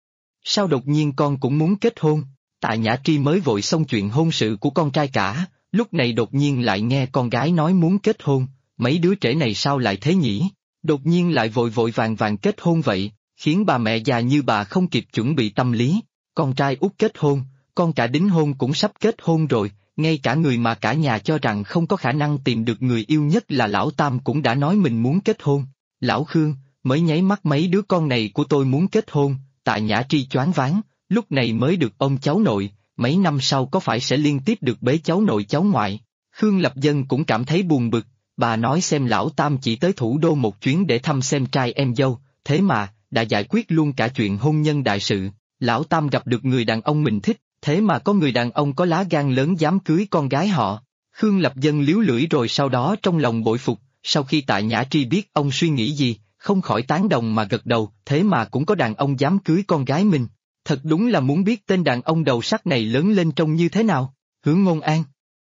Sao đột nhiên con cũng muốn kết hôn? Tạ Nhã Tri mới vội xong chuyện hôn sự của con trai cả, lúc này đột nhiên lại nghe con gái nói muốn kết hôn, mấy đứa trẻ này sao lại thế nhỉ? Đột nhiên lại vội vội vàng vàng kết hôn vậy, khiến bà mẹ già như bà không kịp chuẩn bị tâm lý, con trai út kết hôn, con cả đính hôn cũng sắp kết hôn rồi, ngay cả người mà cả nhà cho rằng không có khả năng tìm được người yêu nhất là Lão Tam cũng đã nói mình muốn kết hôn. Lão Khương, mới nháy mắt mấy đứa con này của tôi muốn kết hôn, Tạ Nhã Tri choáng váng, lúc này mới được ôm cháu nội, mấy năm sau có phải sẽ liên tiếp được bế cháu nội cháu ngoại. Khương Lập Dân cũng cảm thấy buồn bực, bà nói xem Lão Tam chỉ tới thủ đô một chuyến để thăm xem trai em dâu, thế mà, đã giải quyết luôn cả chuyện hôn nhân đại sự, Lão Tam gặp được người đàn ông mình thích, thế mà có người đàn ông có lá gan lớn dám cưới con gái họ. Khương Lập Dân líu lưỡi rồi sau đó trong lòng bội phục, sau khi Tạ Nhã Tri biết ông suy nghĩ gì, không khỏi tán đồng mà gật đầu, thế mà cũng có đàn ông dám cưới con gái mình. Thật đúng là muốn biết tên đàn ông đầu sắt này lớn lên trông như thế nào. Hướng Ngôn An.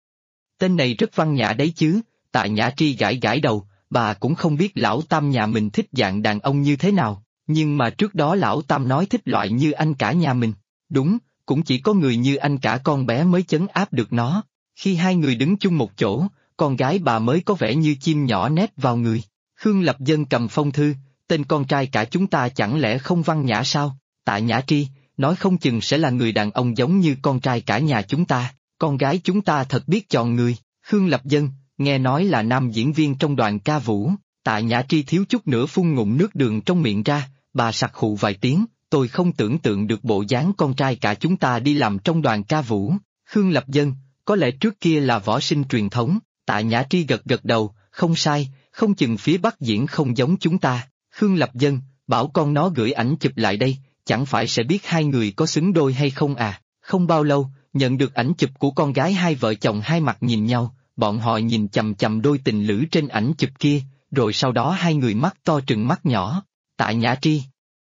Tên này rất văn nhã đấy chứ, Tạ Nhã Tri gãi gãi đầu, bà cũng không biết Lão Tam nhà mình thích dạng đàn ông như thế nào, nhưng mà trước đó Lão Tam nói thích loại như anh cả nhà mình. Đúng, cũng chỉ có người như anh cả con bé mới chấn áp được nó. Khi hai người đứng chung một chỗ, con gái bà mới có vẻ như chim nhỏ nép vào người. Khương Lập Dân cầm phong thư, tên con trai cả chúng ta chẳng lẽ không văn nhã sao? Tạ Nhã Tri, nói không chừng sẽ là người đàn ông giống như con trai cả nhà chúng ta, con gái chúng ta thật biết chọn người. Khương Lập Dân, nghe nói là nam diễn viên trong đoàn ca vũ, Tạ Nhã Tri thiếu chút nữa phun ngụm nước đường trong miệng ra, bà sặc khụ vài tiếng, tôi không tưởng tượng được bộ dáng con trai cả chúng ta đi làm trong đoàn ca vũ. Khương Lập Dân, có lẽ trước kia là võ sinh truyền thống, Tạ Nhã Tri gật gật đầu, không sai, không chừng phía Bắc diễn không giống chúng ta. Khương Lập Dân, bảo con nó gửi ảnh chụp lại đây, chẳng phải sẽ biết hai người có xứng đôi hay không à. Không bao lâu, nhận được ảnh chụp của con gái hai vợ chồng hai mặt nhìn nhau, bọn họ nhìn chằm chằm đôi tình lữ trên ảnh chụp kia, rồi sau đó hai người mắt to trừng mắt nhỏ. Tạ Nhã Tri.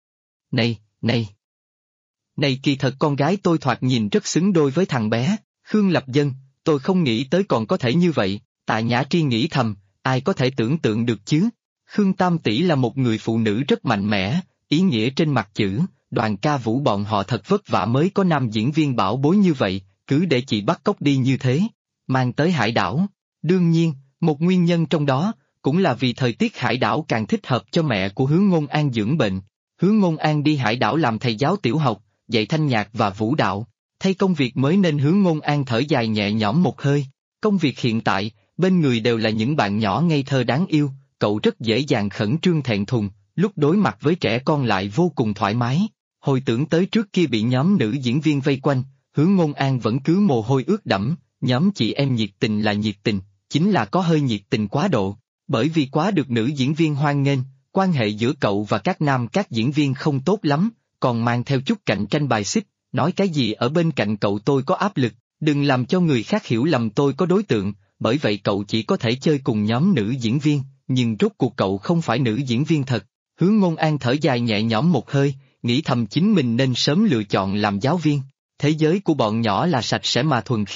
Này, này. Này kỳ thật con gái tôi thoạt nhìn rất xứng đôi với thằng bé. Khương Lập Dân, tôi không nghĩ tới còn có thể như vậy. Tạ Nhã Tri nghĩ thầm, ai có thể tưởng tượng được chứ. Khương Tam tỷ là một người phụ nữ rất mạnh mẽ, ý nghĩa trên mặt chữ, đoàn ca vũ bọn họ thật vất vả mới có nam diễn viên bảo bối như vậy, cứ để chị bắt cóc đi như thế, mang tới hải đảo. Đương nhiên, một nguyên nhân trong đó, cũng là vì thời tiết hải đảo càng thích hợp cho mẹ của Hướng Ngôn An dưỡng bệnh. Hướng Ngôn An đi hải đảo làm thầy giáo tiểu học, dạy thanh nhạc và vũ đạo. Thay công việc mới nên Hướng Ngôn An thở dài nhẹ nhõm một hơi. Công việc hiện tại, bên người đều là những bạn nhỏ ngây thơ đáng yêu, cậu rất dễ dàng khẩn trương thẹn thùng, lúc đối mặt với trẻ con lại vô cùng thoải mái. Hồi tưởng tới trước kia bị nhóm nữ diễn viên vây quanh, Hướng Ngôn An vẫn cứ mồ hôi ướt đẫm, nhóm chị em nhiệt tình là nhiệt tình, chính là có hơi nhiệt tình quá độ. Bởi vì quá được nữ diễn viên hoan nghênh, quan hệ giữa cậu và các diễn viên không tốt lắm, còn mang theo chút cạnh tranh bài xích, nói cái gì ở bên cạnh cậu tôi có áp lực, đừng làm cho người khác hiểu lầm tôi có đối tượng, bởi vậy cậu chỉ có thể chơi cùng nhóm nữ diễn viên, nhưng rốt cuộc cậu không phải nữ diễn viên thật. Hướng Ngôn An thở dài nhẹ nhõm một hơi, nghĩ thầm chính mình nên sớm lựa chọn làm giáo viên. Thế giới của bọn nhỏ là sạch sẽ mà thuần khiết,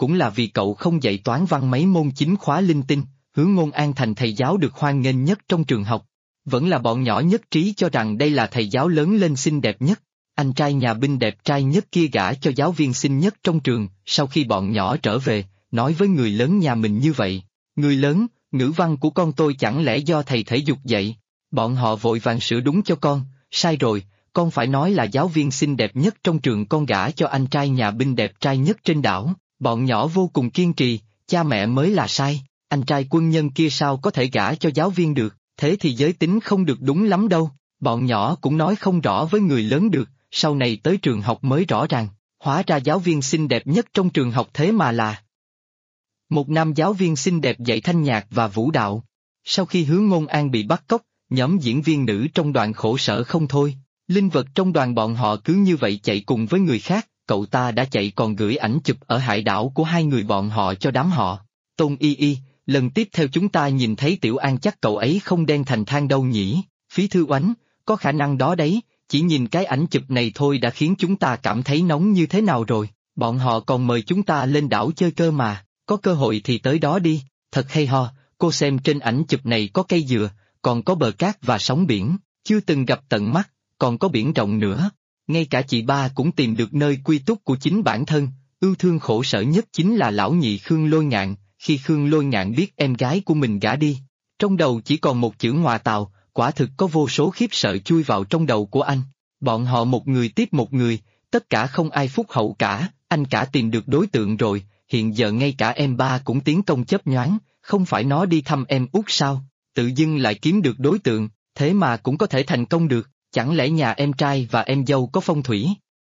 cũng là vì cậu không dạy toán văn mấy môn chính khóa linh tinh, Hướng Ngôn An thành thầy giáo được hoan nghênh nhất trong trường học. Vẫn là bọn nhỏ nhất trí cho rằng đây là thầy giáo lớn lên xinh đẹp nhất. Anh trai nhà binh đẹp trai nhất kia gả cho giáo viên xinh nhất trong trường, sau khi bọn nhỏ trở về, nói với người lớn nhà mình như vậy. Người lớn, ngữ văn của con tôi chẳng lẽ do thầy thể dục dạy? Bọn họ vội vàng sửa đúng cho con, sai rồi, con phải nói là giáo viên xinh đẹp nhất trong trường con gả cho anh trai nhà binh đẹp trai nhất trên đảo. Bọn nhỏ vô cùng kiên trì, cha mẹ mới là sai, anh trai quân nhân kia sao có thể gả cho giáo viên được, thế thì giới tính không được đúng lắm đâu. Bọn nhỏ cũng nói không rõ với người lớn được, sau này tới trường học mới rõ ràng, hóa ra giáo viên xinh đẹp nhất trong trường học thế mà là một nam giáo viên xinh đẹp dạy thanh nhạc và vũ đạo. Sau khi Hướng Ngôn An bị bắt cóc, nhóm diễn viên nữ trong đoàn khổ sở không thôi, linh vật trong đoàn bọn họ cứ như vậy chạy cùng với người khác, cậu ta đã chạy còn gửi ảnh chụp ở hải đảo của hai người bọn họ cho đám họ. Tôn Y Y, lần tiếp theo chúng ta nhìn thấy Tiểu An chắc cậu ấy không đen thành than đâu nhỉ, Phí Thư Oánh, có khả năng đó đấy, chỉ nhìn cái ảnh chụp này thôi đã khiến chúng ta cảm thấy nóng như thế nào rồi, bọn họ còn mời chúng ta lên đảo chơi cơ mà, có cơ hội thì tới đó đi, thật hay ho, cô xem trên ảnh chụp này có cây dừa, còn có bờ cát và sóng biển, chưa từng gặp tận mắt, còn có biển rộng nữa. Ngay cả chị ba cũng tìm được nơi quy túc của chính bản thân, ưu thương khổ sở nhất chính là lão nhị Khương Lôi Ngạn, khi Khương Lôi Ngạn biết em gái của mình gả đi. Trong đầu chỉ còn một chữ Ngoà Tào, quả thực có vô số khiếp sợ chui vào trong đầu của anh. Bọn họ một người tiếp một người, tất cả không ai phúc hậu cả, anh cả tìm được đối tượng rồi, hiện giờ ngay cả em ba cũng tiến công chớp nhoáng, không phải nó đi thăm em út sao, tự dưng lại kiếm được đối tượng, thế mà cũng có thể thành công được. Chẳng lẽ nhà em trai và em dâu có phong thủy?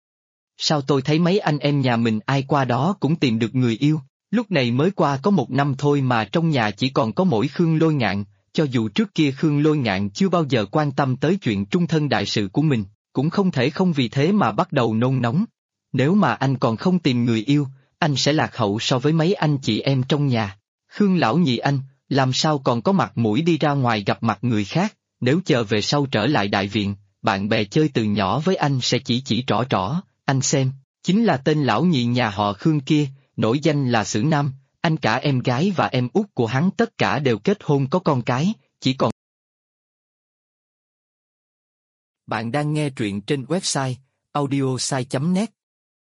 Sao tôi thấy mấy anh em nhà mình ai qua đó cũng tìm được người yêu, lúc này mới qua có 1 năm thôi mà trong nhà chỉ còn có mỗi Khương Lôi Ngạn, cho dù trước kia Khương Lôi Ngạn chưa bao giờ quan tâm tới chuyện trung thân đại sự của mình, cũng không thể không vì thế mà bắt đầu nôn nóng. Nếu mà anh còn không tìm người yêu, anh sẽ lạc hậu so với mấy anh chị em trong nhà. Khương lão nhị anh, làm sao còn có mặt mũi đi ra ngoài gặp mặt người khác, nếu chờ về sau trở lại đại viện. Bạn bè chơi từ nhỏ với anh sẽ chỉ trỏ trỏ, anh xem, chính là tên lão nhị nhà họ Khương kia, nổi danh là Sử Nam, anh cả em gái và em út của hắn tất cả đều kết hôn có con cái, chỉ còn. Bạn đang nghe truyện trên website audiosai.net.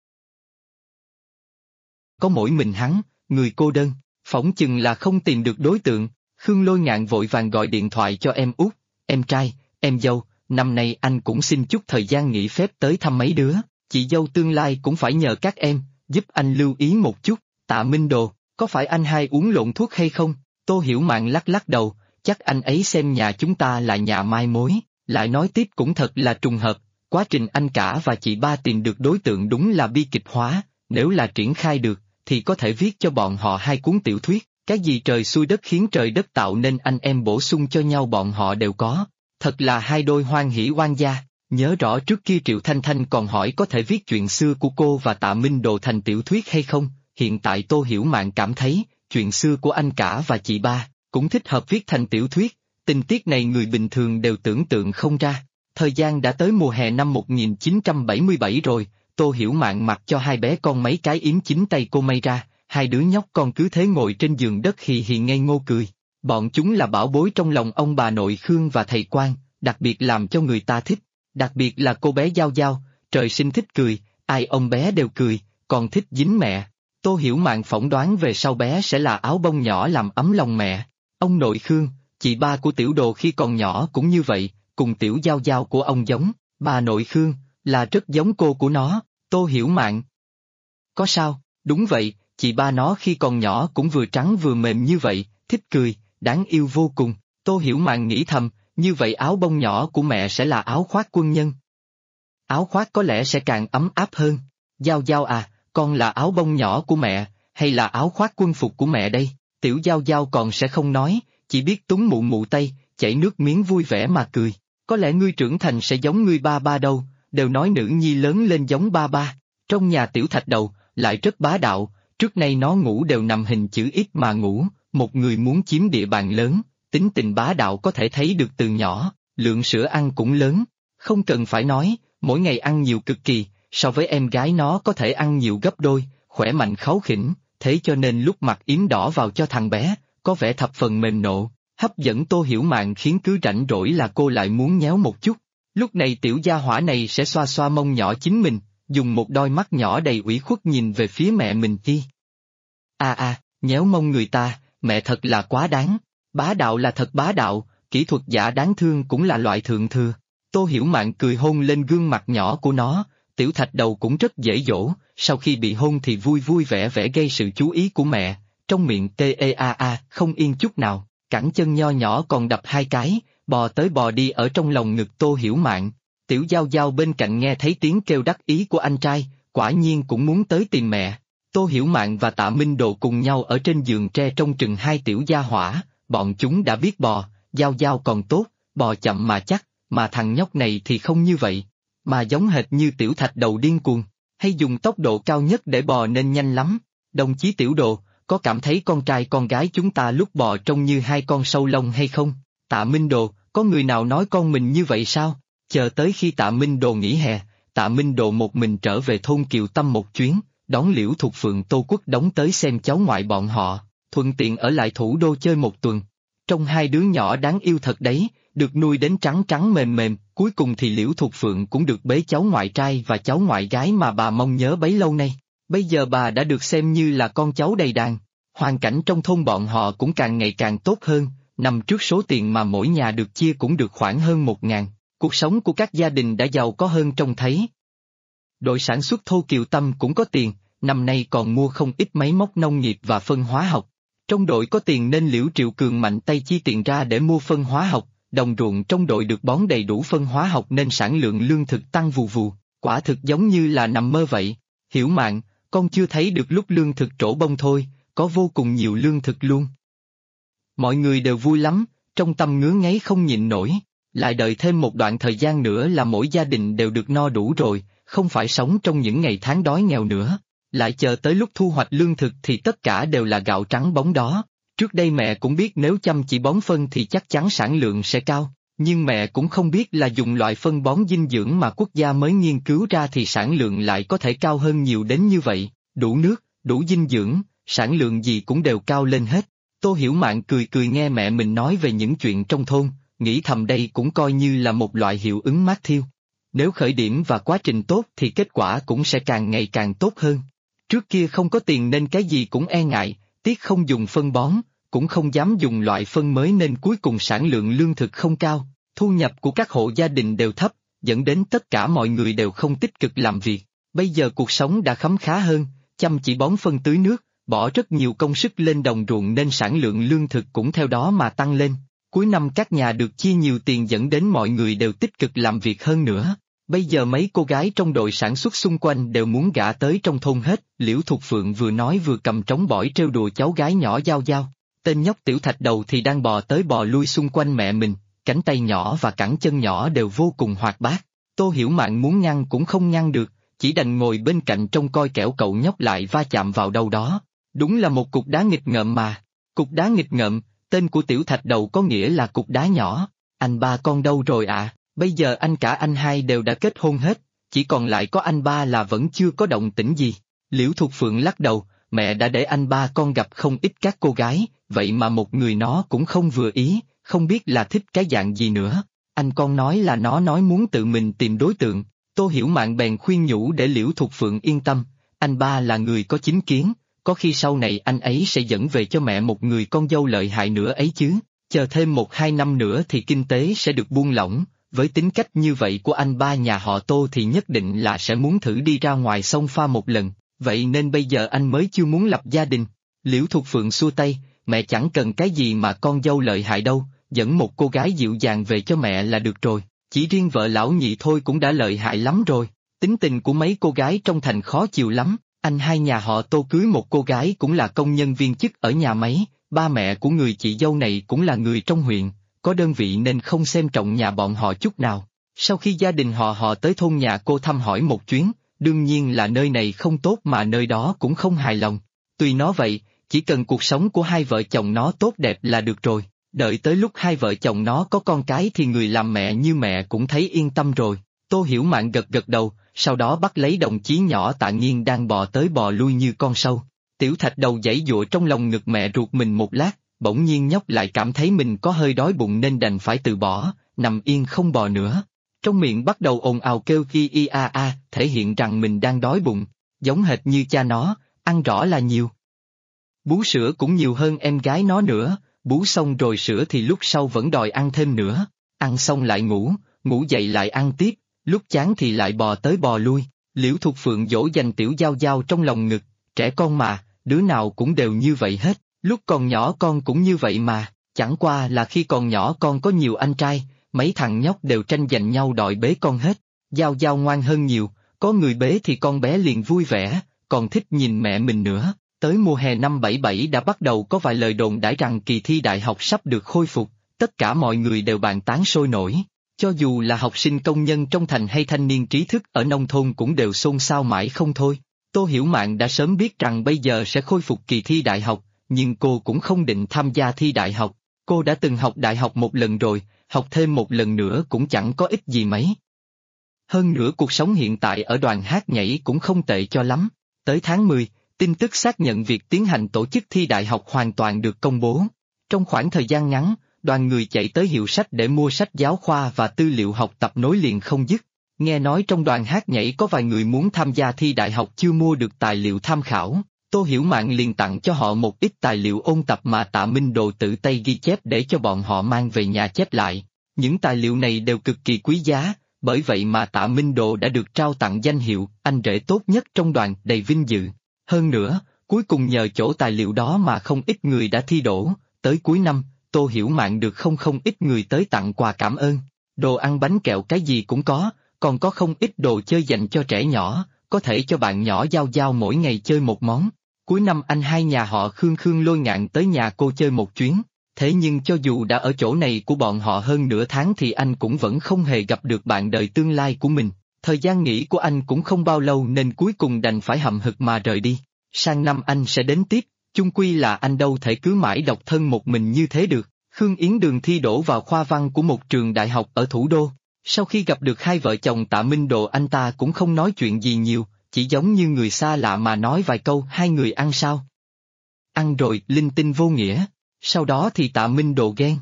Có mỗi mình hắn, người cô đơn, phỏng chừng là không tìm được đối tượng, Khương Lôi Ngạn vội vàng gọi điện thoại cho em út, em trai, em dâu. Năm nay anh cũng xin chút thời gian nghỉ phép tới thăm mấy đứa, chị dâu tương lai cũng phải nhờ các em, giúp anh lưu ý một chút. Tạ Minh Đồ, có phải anh hai uống lộn thuốc hay không? Tô Hiểu Mạn lắc lắc đầu, chắc anh ấy xem nhà chúng ta là nhà mai mối, lại nói tiếp cũng thật là trùng hợp, quá trình anh cả và chị ba tìm được đối tượng đúng là bi kịch hóa, nếu là triển khai được, thì có thể viết cho bọn họ 2 cuốn tiểu thuyết, cái gì trời xui đất khiến trời đất tạo nên anh em bổ sung cho nhau bọn họ đều có. Thật là 2 đôi hoan hỷ oan gia, nhớ rõ trước kia Triệu Thanh Thanh còn hỏi có thể viết chuyện xưa của cô và Tạ Minh Đồ thành tiểu thuyết hay không, hiện tại Tô Hiểu Mạn cảm thấy, chuyện xưa của anh cả và chị ba, cũng thích hợp viết thành tiểu thuyết, tình tiết này người bình thường đều tưởng tượng không ra. Thời gian đã tới mùa hè năm 1977 rồi, Tô Hiểu Mạn mặc cho 2 bé con mấy cái yếm chính tay cô may ra, 2 đứa nhóc con cứ thế ngồi trên giường đất hì hì ngây ngô cười. Bọn chúng là bảo bối trong lòng ông bà nội Khương và thầy Quang, đặc biệt làm cho người ta thích, đặc biệt là cô bé Giao Giao, trời sinh thích cười, ai ông bé đều cười, còn thích dính mẹ. Tô Hiểu Mạn phỏng đoán về sau bé sẽ là áo bông nhỏ làm ấm lòng mẹ. Ông nội Khương, chị ba của Tiểu Đồ khi còn nhỏ cũng như vậy, cùng Tiểu Giao Giao của ông giống, bà nội Khương, là rất giống cô của nó, Tô Hiểu Mạn. Có sao, đúng vậy, chị ba nó khi còn nhỏ cũng vừa trắng vừa mềm như vậy, thích cười. Đáng yêu vô cùng, Tô Hiểu Mạn nghĩ thầm, như vậy áo bông nhỏ của mẹ sẽ là áo khoác quân nhân. Áo khoác có lẽ sẽ càng ấm áp hơn. Giao Giao à, con là áo bông nhỏ của mẹ, hay là áo khoác quân phục của mẹ đây? Tiểu Giao Giao còn sẽ không nói, chỉ biết túm mụ mụ tay, chảy nước miếng vui vẻ mà cười. Có lẽ ngươi trưởng thành sẽ giống ngươi ba ba đâu, đều nói nữ nhi lớn lên giống ba ba. Trong nhà Tiểu Thạch Đầu, lại rất bá đạo, trước nay nó ngủ đều nằm hình chữ X mà ngủ. Một người muốn chiếm địa bàn lớn, tính tình bá đạo có thể thấy được từ nhỏ, lượng sữa ăn cũng lớn, không cần phải nói, mỗi ngày ăn nhiều cực kỳ, so với em gái nó có thể ăn nhiều gấp đôi, khỏe mạnh kháu khỉnh, thế cho nên lúc mặc yếm đỏ vào cho thằng bé, có vẻ thập phần mềm nộ, hấp dẫn Tô Hiểu Mạn khiến cứ rảnh rỗi là cô lại muốn nhéo một chút. Lúc này tiểu gia hỏa này sẽ xoa xoa mông nhỏ chính mình, dùng một đôi mắt nhỏ đầy ủy khuất nhìn về phía mẹ mình chi. Nhéo mông người ta, mẹ thật là quá đáng, bá đạo là thật bá đạo, kỹ thuật giả đáng thương cũng là loại thượng thừa. Tô Hiểu Mạn cười hôn lên gương mặt nhỏ của nó, tiểu thạch đầu cũng rất dễ dỗ, sau khi bị hôn thì vui vui vẻ vẻ gây sự chú ý của mẹ, trong miệng không yên chút nào, cẳng chân nho nhỏ còn đập hai cái, bò tới bò đi ở trong lòng ngực Tô Hiểu Mạn. Tiểu Giao Giao bên cạnh nghe thấy tiếng kêu đắc ý của anh trai, quả nhiên cũng muốn tới tìm mẹ. Tô Hiểu Mạn và Tạ Minh Đồ cùng nhau ở trên giường tre trông chừng hai tiểu gia hỏa, bọn chúng đã biết bò, Giao Giao còn tốt, bò chậm mà chắc, mà thằng nhóc này thì không như vậy, mà giống hệt như tiểu thạch đầu điên cuồng, hay dùng tốc độ cao nhất để bò nên nhanh lắm. Đồng chí Tiểu Đồ, có cảm thấy con trai con gái chúng ta lúc bò trông như hai con sâu lông hay không? Tạ Minh Đồ, có người nào nói con mình như vậy sao? Chờ tới khi Tạ Minh Đồ nghỉ hè, Tạ Minh Đồ một mình trở về thôn Kiều Tâm một chuyến, đón Liễu Thục Phượng Tô Quốc Đống tới xem cháu ngoại bọn họ, thuận tiện ở lại thủ đô chơi một tuần. Trong hai đứa nhỏ đáng yêu thật đấy, được nuôi đến trắng trắng mềm mềm, cuối cùng thì Liễu Thục Phượng cũng được bế cháu ngoại trai và cháu ngoại gái mà bà mong nhớ bấy lâu nay. Bây giờ bà đã được xem như là con cháu đầy đàn. Hoàn cảnh trong thôn bọn họ cũng càng ngày càng tốt hơn, năm trước số tiền mà mỗi nhà được chia cũng được khoảng hơn 1.000, cuộc sống của các gia đình đã giàu có hơn trông thấy. Đội sản xuất thô Kiều Tâm cũng có tiền, năm nay còn mua không ít máy móc nông nghiệp và phân hóa học. Trong đội có tiền nên Liễu Triệu Cường mạnh tay chi tiền ra để mua phân hóa học, đồng ruộng trong đội được bón đầy đủ phân hóa học nên sản lượng lương thực tăng vù vù, quả thực giống như là nằm mơ vậy. Hiểu Mạn, con chưa thấy được lúc lương thực trổ bông thôi, có vô cùng nhiều lương thực luôn. Mọi người đều vui lắm, trong tâm ngứa ngáy không nhịn nổi, lại đợi thêm một đoạn thời gian nữa là mỗi gia đình đều được no đủ rồi, không phải sống trong những ngày tháng đói nghèo nữa. Lại chờ tới lúc thu hoạch lương thực thì tất cả đều là gạo trắng bóng đó. Trước đây mẹ cũng biết nếu chăm chỉ bón phân thì chắc chắn sản lượng sẽ cao, nhưng mẹ cũng không biết là dùng loại phân bón dinh dưỡng mà quốc gia mới nghiên cứu ra thì sản lượng lại có thể cao hơn nhiều đến như vậy, đủ nước, đủ dinh dưỡng, sản lượng gì cũng đều cao lên hết. Tô Hiểu Mạn cười cười nghe mẹ mình nói về những chuyện trong thôn, nghĩ thầm đây cũng coi như là một loại hiệu ứng Matthew. Nếu khởi điểm và quá trình tốt thì kết quả cũng sẽ càng ngày càng tốt hơn. Trước kia không có tiền nên cái gì cũng e ngại, tiếc không dùng phân bón, cũng không dám dùng loại phân mới nên cuối cùng sản lượng lương thực không cao, thu nhập của các hộ gia đình đều thấp, dẫn đến tất cả mọi người đều không tích cực làm việc. Bây giờ cuộc sống đã khấm khá hơn, chăm chỉ bón phân tưới nước, bỏ rất nhiều công sức lên đồng ruộng nên sản lượng lương thực cũng theo đó mà tăng lên. Cuối năm các nhà được chia nhiều tiền dẫn đến mọi người đều tích cực làm việc hơn nữa. Bây giờ mấy cô gái trong đội sản xuất xung quanh đều muốn gả tới trong thôn hết, Liễu Thục Phượng vừa nói vừa cầm trống bỏi trêu đùa cháu gái nhỏ Giao Giao. Tên nhóc tiểu thạch đầu thì đang bò tới bò lui xung quanh mẹ mình, cánh tay nhỏ và cẳng chân nhỏ đều vô cùng hoạt bát. Tô Hiểu Mạn muốn ngăn cũng không ngăn được, chỉ đành ngồi bên cạnh trông coi kẻo cậu nhóc lại va chạm vào đâu đó. Đúng là một cục đá nghịch ngợm mà. Cục đá nghịch ngợm, tên của tiểu thạch đầu có nghĩa là cục đá nhỏ. Anh ba con đâu rồi ạ? Bây giờ anh cả anh hai đều đã kết hôn hết, chỉ còn lại có anh ba là vẫn chưa có động tĩnh gì. Liễu Thục Phượng lắc đầu, mẹ đã để anh ba con gặp không ít các cô gái, vậy mà một người nó cũng không vừa ý, không biết là thích cái dạng gì nữa. Anh con nói là nó nói muốn tự mình tìm đối tượng. Tô Hiểu Mạn bèn khuyên nhủ để Liễu Thục Phượng yên tâm, anh ba là người có chính kiến, có khi sau này anh ấy sẽ dẫn về cho mẹ một người con dâu lợi hại nữa ấy chứ, chờ thêm 1-2 năm nữa thì kinh tế sẽ được buông lỏng. Với tính cách như vậy của anh ba nhà họ Tô thì nhất định là sẽ muốn thử đi ra ngoài sông pha một lần, vậy nên bây giờ anh mới chưa muốn lập gia đình. Liễu Thục Phượng xua tay, mẹ chẳng cần cái gì mà con dâu lợi hại đâu, dẫn một cô gái dịu dàng về cho mẹ là được rồi, chỉ riêng vợ lão nhị thôi cũng đã lợi hại lắm rồi. Tính tình của mấy cô gái trong thành khó chịu lắm, anh hai nhà họ Tô cưới một cô gái cũng là công nhân viên chức ở nhà máy, ba mẹ của người chị dâu này cũng là người trong huyện, có đơn vị nên không xem trọng nhà bọn họ chút nào. Sau khi gia đình họ tới thôn nhà cô thăm hỏi một chuyến, đương nhiên là nơi này không tốt mà nơi đó cũng không hài lòng. Tuy nó vậy, chỉ cần cuộc sống của hai vợ chồng nó tốt đẹp là được rồi, đợi tới lúc hai vợ chồng nó có con cái thì người làm mẹ như mẹ cũng thấy yên tâm rồi. Tô Hiểu Mạn gật gật đầu, sau đó bắt lấy đồng chí nhỏ Tạ Nghiên đang bò tới bò lui như con sâu. Tiểu thạch đầu giãy giụa trong lòng ngực mẹ ruột mình một lát, bỗng nhiên nhóc lại cảm thấy mình có hơi đói bụng nên đành phải từ bỏ, nằm yên không bò nữa. Trong miệng bắt đầu ồn ào kêu ki i a a, thể hiện rằng mình đang đói bụng, giống hệt như cha nó, ăn rõ là nhiều. Bú sữa cũng nhiều hơn em gái nó nữa, bú xong rồi sữa thì lúc sau vẫn đòi ăn thêm nữa, ăn xong lại ngủ, ngủ dậy lại ăn tiếp, lúc chán thì lại bò tới bò lui. Liễu Thục Phượng dỗ dành Tiểu Giao Giao trong lòng ngực, trẻ con mà, đứa nào cũng đều như vậy hết, lúc còn nhỏ con cũng như vậy mà, chẳng qua là khi còn nhỏ con có nhiều anh trai, mấy thằng nhóc đều tranh giành nhau đòi bế con hết. Giao Giao ngoan hơn nhiều, có người bế thì con bé liền vui vẻ, còn thích nhìn mẹ mình nữa. Tới mùa hè năm 77 đã bắt đầu có vài lời đồn đãi rằng kỳ thi đại học sắp được khôi phục, tất cả mọi người đều bàn tán sôi nổi. Cho dù là học sinh công nhân trong thành hay thanh niên trí thức ở nông thôn cũng đều xôn xao mãi không thôi. Tô Hiểu Mạn đã sớm biết rằng bây giờ sẽ khôi phục kỳ thi đại học, nhưng cô cũng không định tham gia thi đại học. Cô đã từng học đại học một lần rồi, học thêm một lần nữa cũng chẳng có ích gì mấy. Hơn nữa cuộc sống hiện tại ở đoàn hát nhảy cũng không tệ cho lắm. Tới tháng 10, tin tức xác nhận việc tiến hành tổ chức thi đại học hoàn toàn được công bố. Trong khoảng thời gian ngắn, đoàn người chạy tới hiệu sách để mua sách giáo khoa và tư liệu học tập nối liền không dứt. Nghe nói trong đoàn hát nhảy có vài người muốn tham gia thi đại học chưa mua được tài liệu tham khảo, Tô Hiểu Mạn liền tặng cho họ một ít tài liệu ôn tập mà Tạ Minh Đồ tự tay ghi chép để cho bọn họ mang về nhà chép lại. Những tài liệu này đều cực kỳ quý giá, bởi vậy mà Tạ Minh Đồ đã được trao tặng danh hiệu anh rể tốt nhất trong đoàn, đầy vinh dự. Hơn nữa, cuối cùng nhờ chỗ tài liệu đó mà không ít người đã thi đỗ, tới cuối năm, Tô Hiểu Mạn được không ít người tới tặng quà cảm ơn. Đồ ăn bánh kẹo cái gì cũng có, còn có không ít đồ chơi dành cho trẻ nhỏ, có thể cho bạn nhỏ Giao Giao mỗi ngày chơi một món. Cuối năm anh hai nhà họ Khương Lôi Ngạn tới nhà cô chơi một chuyến, thế nhưng cho dù đã ở chỗ này của bọn họ hơn nửa tháng thì anh cũng vẫn không hề gặp được bạn đời tương lai của mình. Thời gian nghỉ của anh cũng không bao lâu nên cuối cùng đành phải hậm hực mà rời đi. Sang năm anh sẽ đến tiếp, chung quy là anh đâu thể cứ mãi độc thân một mình như thế được. Khương Yến Đường thi đỗ vào khoa văn của một trường đại học ở thủ đô. Sau khi gặp được hai vợ chồng Tạ Minh Đồ anh ta cũng không nói chuyện gì nhiều, chỉ giống như người xa lạ mà nói vài câu hai người ăn sao. Ăn rồi, linh tinh vô nghĩa. Sau đó thì Tạ Minh Đồ ghen.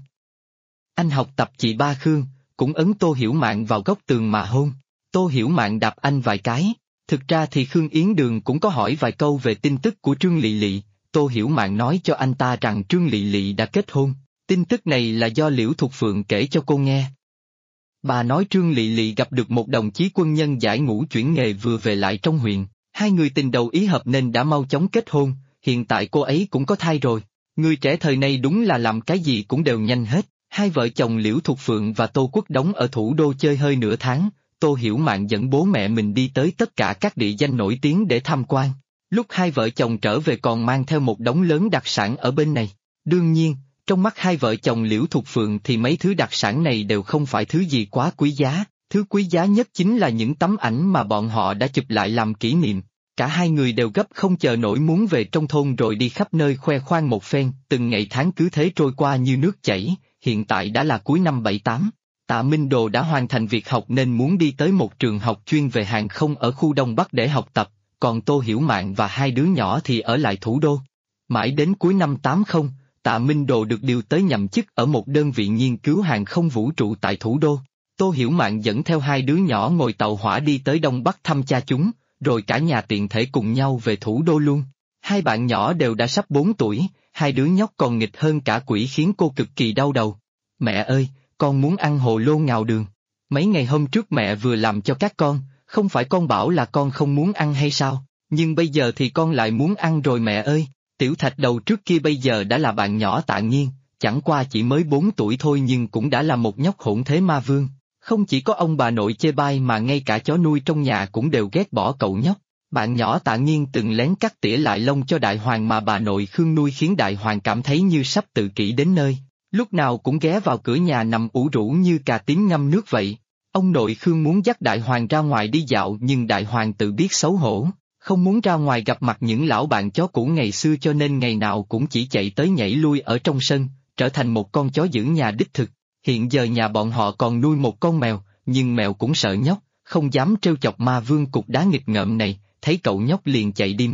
Anh học tập chị ba Khương, cũng ấn Tô Hiểu Mạn vào góc tường mà hôn. Tô Hiểu Mạn đạp anh vài cái. Thực ra thì Khương Yến Đường cũng có hỏi vài câu về tin tức của Trương Lị Lị. Tô Hiểu Mạn nói cho anh ta rằng Trương Lị Lị đã kết hôn. Tin tức này là do Liễu Thục Phượng kể cho cô nghe. Bà nói Trương Lị Lị gặp được một đồng chí quân nhân giải ngũ chuyển nghề vừa về lại trong huyện. Hai người tình đầu ý hợp nên đã mau chóng kết hôn, hiện tại cô ấy cũng có thai rồi. Người trẻ thời nay đúng là làm cái gì cũng đều nhanh hết. Hai vợ chồng Liễu Thục Phượng và Tô Quốc Đống ở thủ đô chơi hơi nửa tháng, Tô Hiểu Mạn dẫn bố mẹ mình đi tới tất cả các địa danh nổi tiếng để tham quan. Lúc hai vợ chồng trở về còn mang theo một đống lớn đặc sản ở bên này. Đương nhiên, trong mắt hai vợ chồng Liễu Thục Phượng thì mấy thứ đặc sản này đều không phải thứ gì quá quý giá, thứ quý giá nhất chính là những tấm ảnh mà bọn họ đã chụp lại làm kỷ niệm. Cả hai người đều gấp không chờ nổi muốn về trong thôn rồi đi khắp nơi khoe khoang một phen, từng ngày tháng cứ thế trôi qua như nước chảy, hiện tại đã là cuối năm 78. Tạ Minh Đồ đã hoàn thành việc học nên muốn đi tới một trường học chuyên về hàng không ở khu Đông Bắc để học tập, còn Tô Hiểu Mạn và hai đứa nhỏ thì ở lại thủ đô. Mãi đến cuối năm 80, Tạ Minh Đồ được điều tới nhậm chức ở một đơn vị nghiên cứu hàng không vũ trụ tại thủ đô. Tô Hiểu Mạn dẫn theo hai đứa nhỏ ngồi tàu hỏa đi tới Đông Bắc thăm cha chúng, rồi cả nhà tiện thể cùng nhau về thủ đô luôn. Hai bạn nhỏ đều đã sắp 4 tuổi, hai đứa nhóc còn nghịch hơn cả quỷ khiến cô cực kỳ đau đầu. Mẹ ơi, con muốn ăn hồ lô ngào đường. Mấy ngày hôm trước mẹ vừa làm cho các con, không phải con bảo là con không muốn ăn hay sao, nhưng bây giờ thì con lại muốn ăn rồi mẹ ơi. Tiểu thạch đầu trước kia bây giờ đã là bạn nhỏ Tạ Nghiên, chẳng qua chỉ mới 4 tuổi thôi nhưng cũng đã là một nhóc hỗn thế ma vương. Không chỉ có ông bà nội chê bai mà ngay cả chó nuôi trong nhà cũng đều ghét bỏ cậu nhóc. Bạn nhỏ Tạ Nghiên từng lén cắt tỉa lại lông cho Đại Hoàng mà bà nội Khương nuôi khiến Đại Hoàng cảm thấy như sắp tự kỷ đến nơi. Lúc nào cũng ghé vào cửa nhà nằm ủ rũ như cà tím ngâm nước vậy. Ông nội Khương muốn dắt Đại Hoàng ra ngoài đi dạo nhưng Đại Hoàng tự biết xấu hổ, không muốn ra ngoài gặp mặt những lão bạn chó cũ ngày xưa cho nên ngày nào cũng chỉ chạy tới nhảy lui ở trong sân, trở thành một con chó giữ nhà đích thực. Hiện giờ nhà bọn họ còn nuôi một con mèo, nhưng mèo cũng sợ nhóc, không dám trêu chọc ma vương cục đá nghịch ngợm này, thấy cậu nhóc liền chạy đi mất.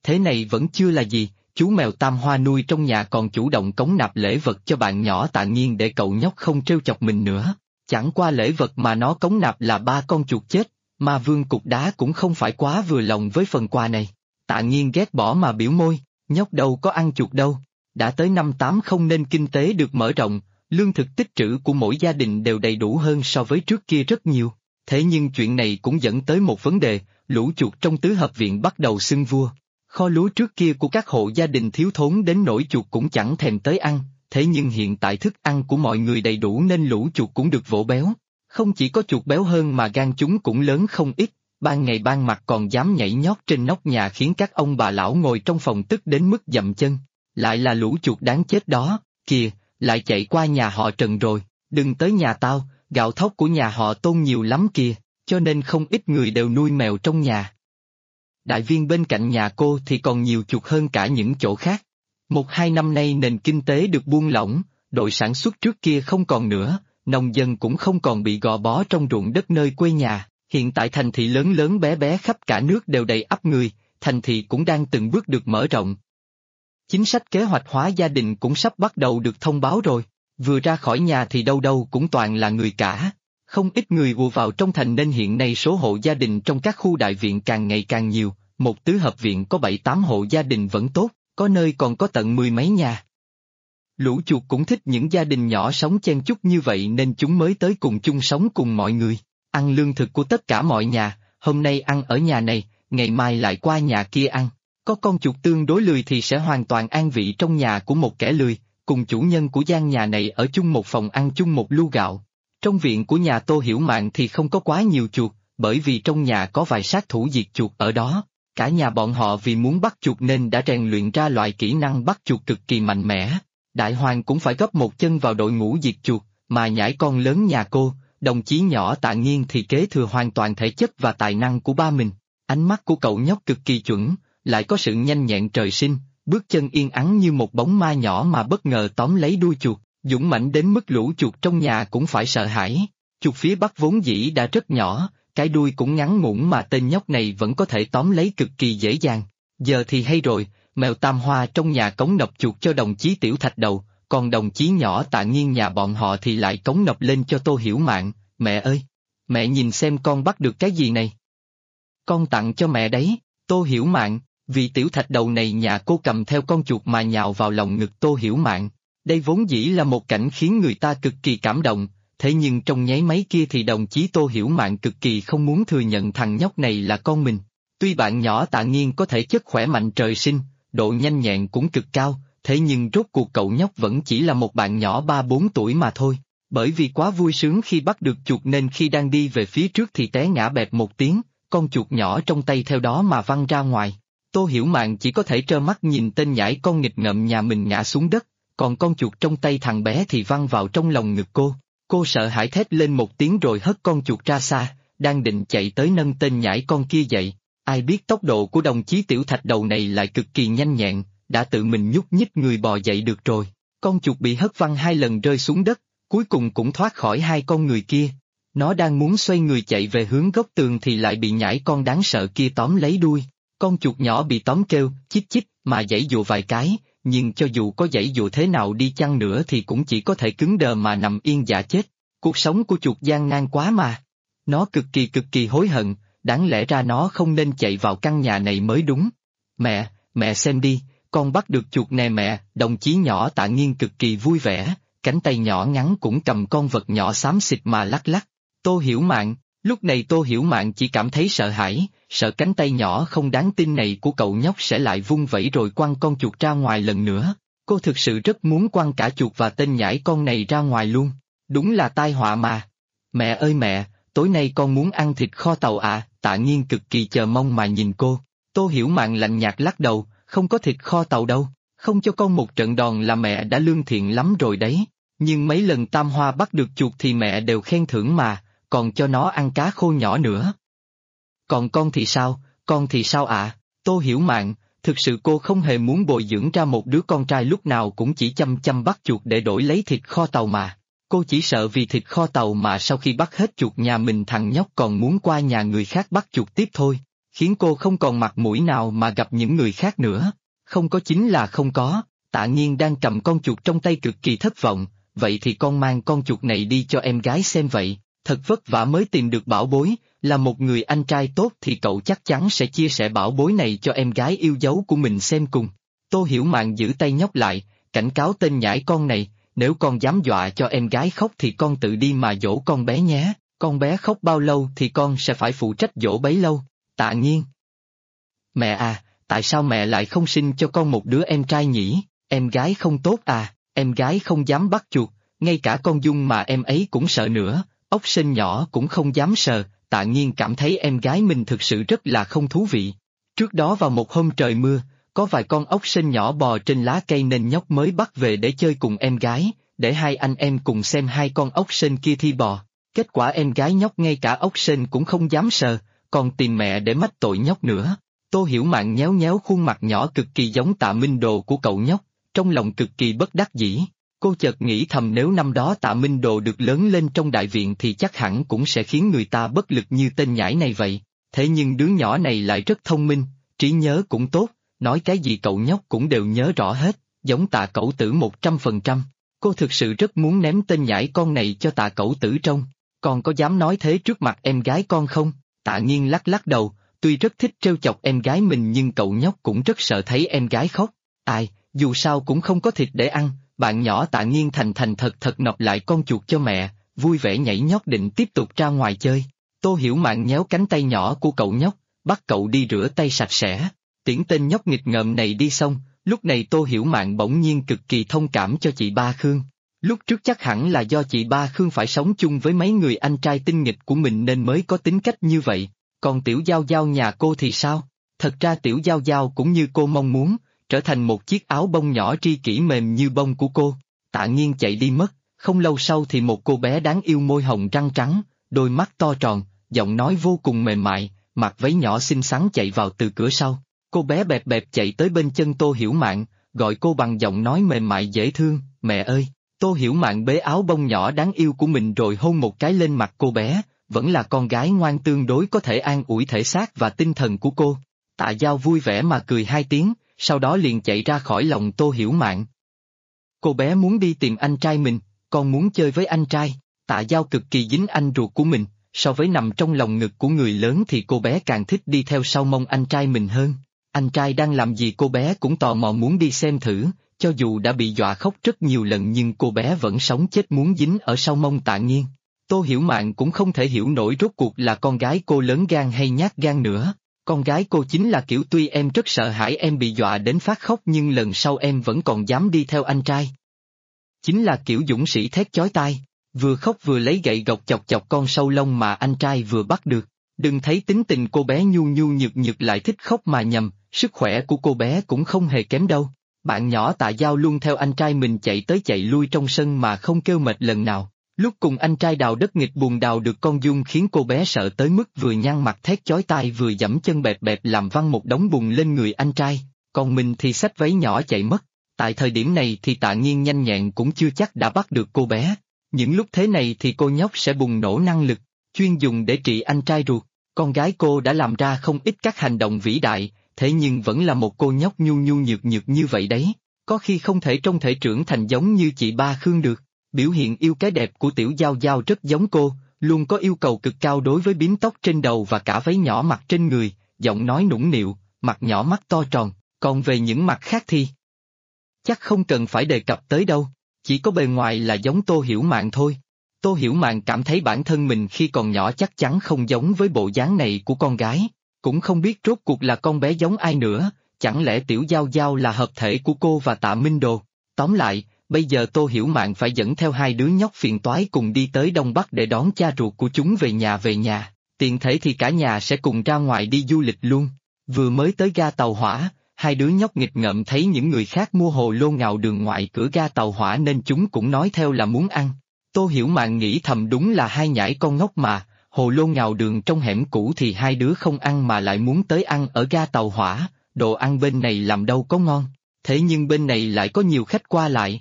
Thế này vẫn chưa là gì, chú mèo Tam Hoa nuôi trong nhà còn chủ động cống nạp lễ vật cho bạn nhỏ Tạ Nghiên để cậu nhóc không trêu chọc mình nữa. Chẳng qua lễ vật mà nó cống nạp là 3 con chuột chết, mà Vương Cục Đá cũng không phải quá vừa lòng với phần quà này. Tạ Nghiên ghét bỏ mà biểu môi, nhóc đâu có ăn chuột đâu. Đã tới năm 80 nên kinh tế được mở rộng, lương thực tích trữ của mỗi gia đình đều đầy đủ hơn so với trước kia rất nhiều. Thế nhưng chuyện này cũng dẫn tới một vấn đề, lũ chuột trong tứ hợp viện bắt đầu xưng vua. Kho lúa trước kia của các hộ gia đình thiếu thốn đến nỗi chuột cũng chẳng thèm tới ăn, thế nhưng hiện tại thức ăn của mọi người đầy đủ nên lũ chuột cũng được vỗ béo. Không chỉ có chuột béo hơn mà gan chúng cũng lớn không ít, ban ngày ban mặt còn dám nhảy nhót trên nóc nhà khiến các ông bà lão ngồi trong phòng tức đến mức dậm chân. Lại là lũ chuột đáng chết đó, kìa, lại chạy qua nhà họ Trần rồi, đừng tới nhà tao, gạo thóc của nhà họ Tôn nhiều lắm kìa, cho nên không ít người đều nuôi mèo trong nhà. Đại viên bên cạnh nhà cô thì còn nhiều chuột hơn cả những chỗ khác. 1-2 năm nay nền kinh tế được buông lỏng, đội sản xuất trước kia không còn nữa, nông dân cũng không còn bị gò bó trong ruộng đất nơi quê nhà, hiện tại thành thị lớn lớn bé bé khắp cả nước đều đầy ắp người, thành thị cũng đang từng bước được mở rộng. Chính sách kế hoạch hóa gia đình cũng sắp bắt đầu được thông báo rồi, vừa ra khỏi nhà thì đâu đâu cũng toàn là người cả. Không ít người ùa vào trong thành nên hiện nay số hộ gia đình trong các khu đại viện càng ngày càng nhiều, một tứ hợp viện có 7-8 hộ gia đình vẫn tốt, có nơi còn có tận 10 mấy nhà. Lũ chuột cũng thích những gia đình nhỏ sống chen chúc như vậy nên chúng mới tới cùng chung sống cùng mọi người, ăn lương thực của tất cả mọi nhà, hôm nay ăn ở nhà này, ngày mai lại qua nhà kia ăn. Có con chuột tương đối lười thì sẽ hoàn toàn an vị trong nhà của một kẻ lười, cùng chủ nhân của gian nhà này ở chung một phòng ăn chung một lu gạo. Trong viện của nhà Tô Hiểu Mạn thì không có quá nhiều chuột, bởi vì trong nhà có vài sát thủ diệt chuột ở đó. Cả nhà bọn họ vì muốn bắt chuột nên đã rèn luyện ra loại kỹ năng bắt chuột cực kỳ mạnh mẽ. Đại Hoàng cũng phải góp một chân vào đội ngũ diệt chuột, mà nhãi con lớn nhà cô, đồng chí nhỏ Tạ Nghiên thì kế thừa hoàn toàn thể chất và tài năng của ba mình. Ánh mắt của cậu nhóc cực kỳ chuẩn, lại có sự nhanh nhẹn trời sinh, bước chân yên ắng như một bóng ma nhỏ mà bất ngờ tóm lấy đuôi chuột, dũng mãnh đến mức lũ chuột trong nhà cũng phải sợ hãi. Chuột phía bắc vốn dĩ đã rất nhỏ, cái đuôi cũng ngắn ngủn mà tên nhóc này vẫn có thể tóm lấy cực kỳ dễ dàng. Giờ thì hay rồi, mèo Tam Hoa trong nhà cống nộp chuột cho đồng chí Tiểu Thạch Đầu, còn đồng chí nhỏ Tạ Nghiên nhà bọn họ thì lại cống nộp lên cho Tô Hiểu Mạn. Mẹ ơi! Mẹ nhìn xem con bắt được cái gì này? Con tặng cho mẹ đấy, Tô Hiểu Mạn. Vì Tiểu Thạch Đầu này nhà cô cầm theo con chuột mà nhào vào lòng ngực Tô Hiểu Mạn. Đây vốn dĩ là một cảnh khiến người ta cực kỳ cảm động, thế nhưng trong nháy máy kia thì đồng chí Tô Hiểu Mạn cực kỳ không muốn thừa nhận thằng nhóc này là con mình. Tuy bạn nhỏ Tạ Nghiên có thể chất khỏe mạnh trời sinh, độ nhanh nhẹn cũng cực cao, thế nhưng rốt cuộc cậu nhóc vẫn chỉ là một bạn nhỏ 3-4 tuổi mà thôi. Bởi vì quá vui sướng khi bắt được chuột nên khi đang đi về phía trước thì té ngã bẹp một tiếng, con chuột nhỏ trong tay theo đó mà văng ra ngoài. Tô Hiểu Mạn chỉ có thể trơ mắt nhìn tên nhãi con nghịch ngợm nhà mình ngã xuống đất, còn con chuột trong tay thằng bé thì văng vào trong lòng ngực cô. Cô sợ hãi thét lên một tiếng rồi hất con chuột ra xa, đang định chạy tới nâng tên nhãi con kia dậy. Ai biết tốc độ của đồng chí Tiểu Thạch Đầu này lại cực kỳ nhanh nhẹn, đã tự mình nhúc nhích người bò dậy được rồi. Con chuột bị hất văng 2 lần rơi xuống đất, cuối cùng cũng thoát khỏi 2 con người kia. Nó đang muốn xoay người chạy về hướng góc tường thì lại bị nhãi con đáng sợ kia tóm lấy đuôi. Con chuột nhỏ bị tóm kêu, chích chích, mà giãy dụa vài cái, nhưng cho dù có giãy dụa thế nào đi chăng nữa thì cũng chỉ có thể cứng đờ mà nằm yên dạ chết. Cuộc sống của chuột gian nan quá mà. Nó cực kỳ hối hận, đáng lẽ ra nó không nên chạy vào căn nhà này mới đúng. Mẹ xem đi, con bắt được chuột nè mẹ, đồng chí nhỏ Tạ Nghiên cực kỳ vui vẻ, cánh tay nhỏ ngắn cũng cầm con vật nhỏ xám xịt mà lắc lắc. Tô Hiểu Mạn, lúc này Tô Hiểu Mạn chỉ cảm thấy sợ hãi, sợ cánh tay nhỏ không đáng tin này của cậu nhóc sẽ lại vung vẩy rồi quăng con chuột ra ngoài lần nữa. Cô thực sự rất muốn quăng cả chuột và tên nhãi con này ra ngoài luôn. Đúng là tai họa mà. Mẹ ơi mẹ, tối nay con muốn ăn thịt kho tàu à, Tạ Nghiên cực kỳ chờ mong mà nhìn cô. Tô Hiểu Mạn lạnh nhạt lắc đầu, không có thịt kho tàu đâu, không cho con một trận đòn là mẹ đã lương thiện lắm rồi đấy. Nhưng mấy lần Tam Hoa bắt được chuột thì mẹ đều khen thưởng mà, còn cho nó ăn cá khô nhỏ nữa. Còn con thì sao ạ? Tô Hiểu Mạn, thực sự cô không hề muốn bồi dưỡng ra một đứa con trai lúc nào cũng chỉ chăm chăm bắt chuột để đổi lấy thịt kho tàu mà. Cô chỉ sợ vì thịt kho tàu mà sau khi bắt hết chuột nhà mình thằng nhóc còn muốn qua nhà người khác bắt chuột tiếp thôi. khiến cô không còn mặt mũi nào mà gặp những người khác nữa. Không có chính là không có, Tạ Nghiên đang cầm con chuột trong tay cực kỳ thất vọng, vậy thì con mang con chuột này đi cho em gái xem vậy, thật vất vả mới tìm được bảo bối, là một người anh trai tốt thì cậu chắc chắn sẽ chia sẻ bảo bối này cho em gái yêu dấu của mình xem cùng. Tô Hiểu Mạn giữ tay nhóc lại, cảnh cáo tên nhãi con này, nếu con dám dọa cho em gái khóc thì con tự đi mà dỗ con bé nhé, con bé khóc bao lâu thì con sẽ phải phụ trách dỗ bấy lâu. Tạ Nghiên. Mẹ à, tại sao mẹ lại không sinh cho con một đứa em trai nhỉ? Em gái không tốt à? Em gái không dám bắt chuột, ngay cả con Dung mà em ấy cũng sợ nữa, ốc sên nhỏ cũng không dám sờ. Tạ Nghiên cảm thấy em gái mình thực sự rất là không thú vị. Trước đó vào một hôm trời mưa, có vài con ốc sên nhỏ bò trên lá cây nên nhóc mới bắt về để chơi cùng em gái, để hai anh em cùng xem hai con ốc sên kia thi bò. Kết quả em gái nhóc ngay cả ốc sên cũng không dám sờ, còn tìm mẹ để mách tội nhóc nữa. Tô Hiểu Mạn nhéo nhéo khuôn mặt nhỏ cực kỳ giống Tạ Minh Đồ của cậu nhóc, trong lòng cực kỳ bất đắc dĩ. Cô chợt nghĩ thầm nếu năm đó Tạ Minh Đồ được lớn lên trong đại viện thì chắc hẳn cũng sẽ khiến người ta bất lực như tên nhãi này vậy. Thế nhưng đứa nhỏ này lại rất thông minh, trí nhớ cũng tốt, nói cái gì cậu nhóc cũng đều nhớ rõ hết, giống Tạ Cẩu Tử 100%. Cô thực sự rất muốn ném tên nhãi con này cho Tạ Cẩu Tử trông. Con có dám nói thế trước mặt em gái con không? Tạ Nghiên lắc lắc đầu, tuy rất thích trêu chọc em gái mình nhưng cậu nhóc cũng rất sợ thấy em gái khóc. Ai, dù sao cũng không có thịt để ăn. Bạn nhỏ Tạ Nghiên thành thật nộp lại con chuột cho mẹ, vui vẻ nhảy nhót định tiếp tục ra ngoài chơi. Tô Hiểu Mạn nhéo cánh tay nhỏ của cậu nhóc, bắt cậu đi rửa tay sạch sẽ. Tiễn tên nhóc nghịch ngợm này đi xong, lúc này Tô Hiểu Mạn bỗng nhiên cực kỳ thông cảm cho chị Ba Khương. Lúc trước chắc hẳn là do chị Ba Khương phải sống chung với mấy người anh trai tinh nghịch của mình nên mới có tính cách như vậy, còn Tiểu Giao Giao nhà cô thì sao? Thật ra Tiểu Giao Giao cũng như cô mong muốn, trở thành một chiếc áo bông nhỏ tri kỷ mềm như bông của cô. Tạ Nghiên chạy đi mất, không lâu sau thì một cô bé đáng yêu môi hồng răng trắng, đôi mắt to tròn, giọng nói vô cùng mềm mại, mặc váy nhỏ xinh xắn chạy vào từ cửa sau. Cô bé bẹp bẹp chạy tới bên chân Tô Hiểu Mạn, gọi cô bằng giọng nói mềm mại dễ thương, mẹ ơi. Tô Hiểu Mạn bế áo bông nhỏ đáng yêu của mình rồi hôn một cái lên mặt cô bé, vẫn là con gái ngoan tương đối có thể an ủi thể xác và tinh thần của cô. Tạ Giao vui vẻ mà cười hai tiếng, sau đó liền chạy ra khỏi lòng Tô Hiểu Mạn. Cô bé muốn đi tìm anh trai mình, con muốn chơi với anh trai. Tạ Giao cực kỳ dính anh ruột của mình, so với nằm trong lòng ngực của người lớn thì cô bé càng thích đi theo sau mông anh trai mình hơn. Anh trai đang làm gì cô bé cũng tò mò muốn đi xem thử, cho dù đã bị dọa khóc rất nhiều lần nhưng cô bé vẫn sống chết muốn dính ở sau mông Tạ Nghiên. Tô Hiểu Mạn cũng không thể hiểu nổi rốt cuộc là con gái cô lớn gan hay nhát gan nữa. Con gái cô chính là kiểu tuy em rất sợ hãi em bị dọa đến phát khóc nhưng lần sau em vẫn còn dám đi theo anh trai. Chính là kiểu dũng sĩ thét chói tai, vừa khóc vừa lấy gậy gộc chọc chọc con sâu lông mà anh trai vừa bắt được. Đừng thấy tính tình cô bé nhu nhu nhược nhược lại thích khóc mà nhầm, sức khỏe của cô bé cũng không hề kém đâu. Bạn nhỏ Tạ Giao luôn theo anh trai mình chạy tới chạy lui trong sân mà không kêu mệt lần nào. Lúc cùng anh trai đào đất nghịch bùn đào được con Dung khiến cô bé sợ tới mức vừa nhăn mặt thét chói tai vừa giẫm chân bẹp bẹp làm văng một đống bùn lên người anh trai, còn mình thì xách váy nhỏ chạy mất. Tại thời điểm này thì Tạ Nghiên nhanh nhẹn cũng chưa chắc đã bắt được cô bé. Những lúc thế này thì cô nhóc sẽ bùng nổ năng lực, chuyên dùng để trị anh trai ruột. Con gái cô đã làm ra không ít các hành động vĩ đại, thế nhưng vẫn là một cô nhóc nhu nhu nhược nhược như vậy đấy, có khi không thể trông thể trưởng thành giống như chị Ba Khương được. Biểu hiện yêu cái đẹp của Tiểu Giao Giao rất giống cô, luôn có yêu cầu cực cao đối với bím tóc trên đầu và cả váy nhỏ mặc trên người, giọng nói nũng nịu, mặt nhỏ mắt to tròn, còn về những mặt khác thì chắc không cần phải đề cập tới đâu, chỉ có bề ngoài là giống Tô Hiểu Mạn thôi. Tô Hiểu Mạn cảm thấy bản thân mình khi còn nhỏ chắc chắn không giống với bộ dáng này của con gái, cũng không biết rốt cuộc là con bé giống ai nữa, chẳng lẽ Tiểu Giao Giao là hợp thể của cô và Tạ Minh Đồ. Tóm lại, bây giờ Tô Hiểu Mạn phải dẫn theo hai đứa nhóc phiền toái cùng đi tới Đông Bắc để đón cha ruột của chúng về nhà, tiện thể thì cả nhà sẽ cùng ra ngoài đi du lịch luôn. Vừa mới tới ga tàu hỏa, hai đứa nhóc nghịch ngợm thấy những người khác mua hồ lô ngào đường ngoại cửa ga tàu hỏa nên chúng cũng nói theo là muốn ăn. Tô Hiểu Mạn nghĩ thầm đúng là hai nhãi con ngốc mà, hồ lô ngào đường trong hẻm cũ thì hai đứa không ăn mà lại muốn tới ăn ở ga tàu hỏa, đồ ăn bên này làm đâu có ngon, thế nhưng bên này lại có nhiều khách qua lại.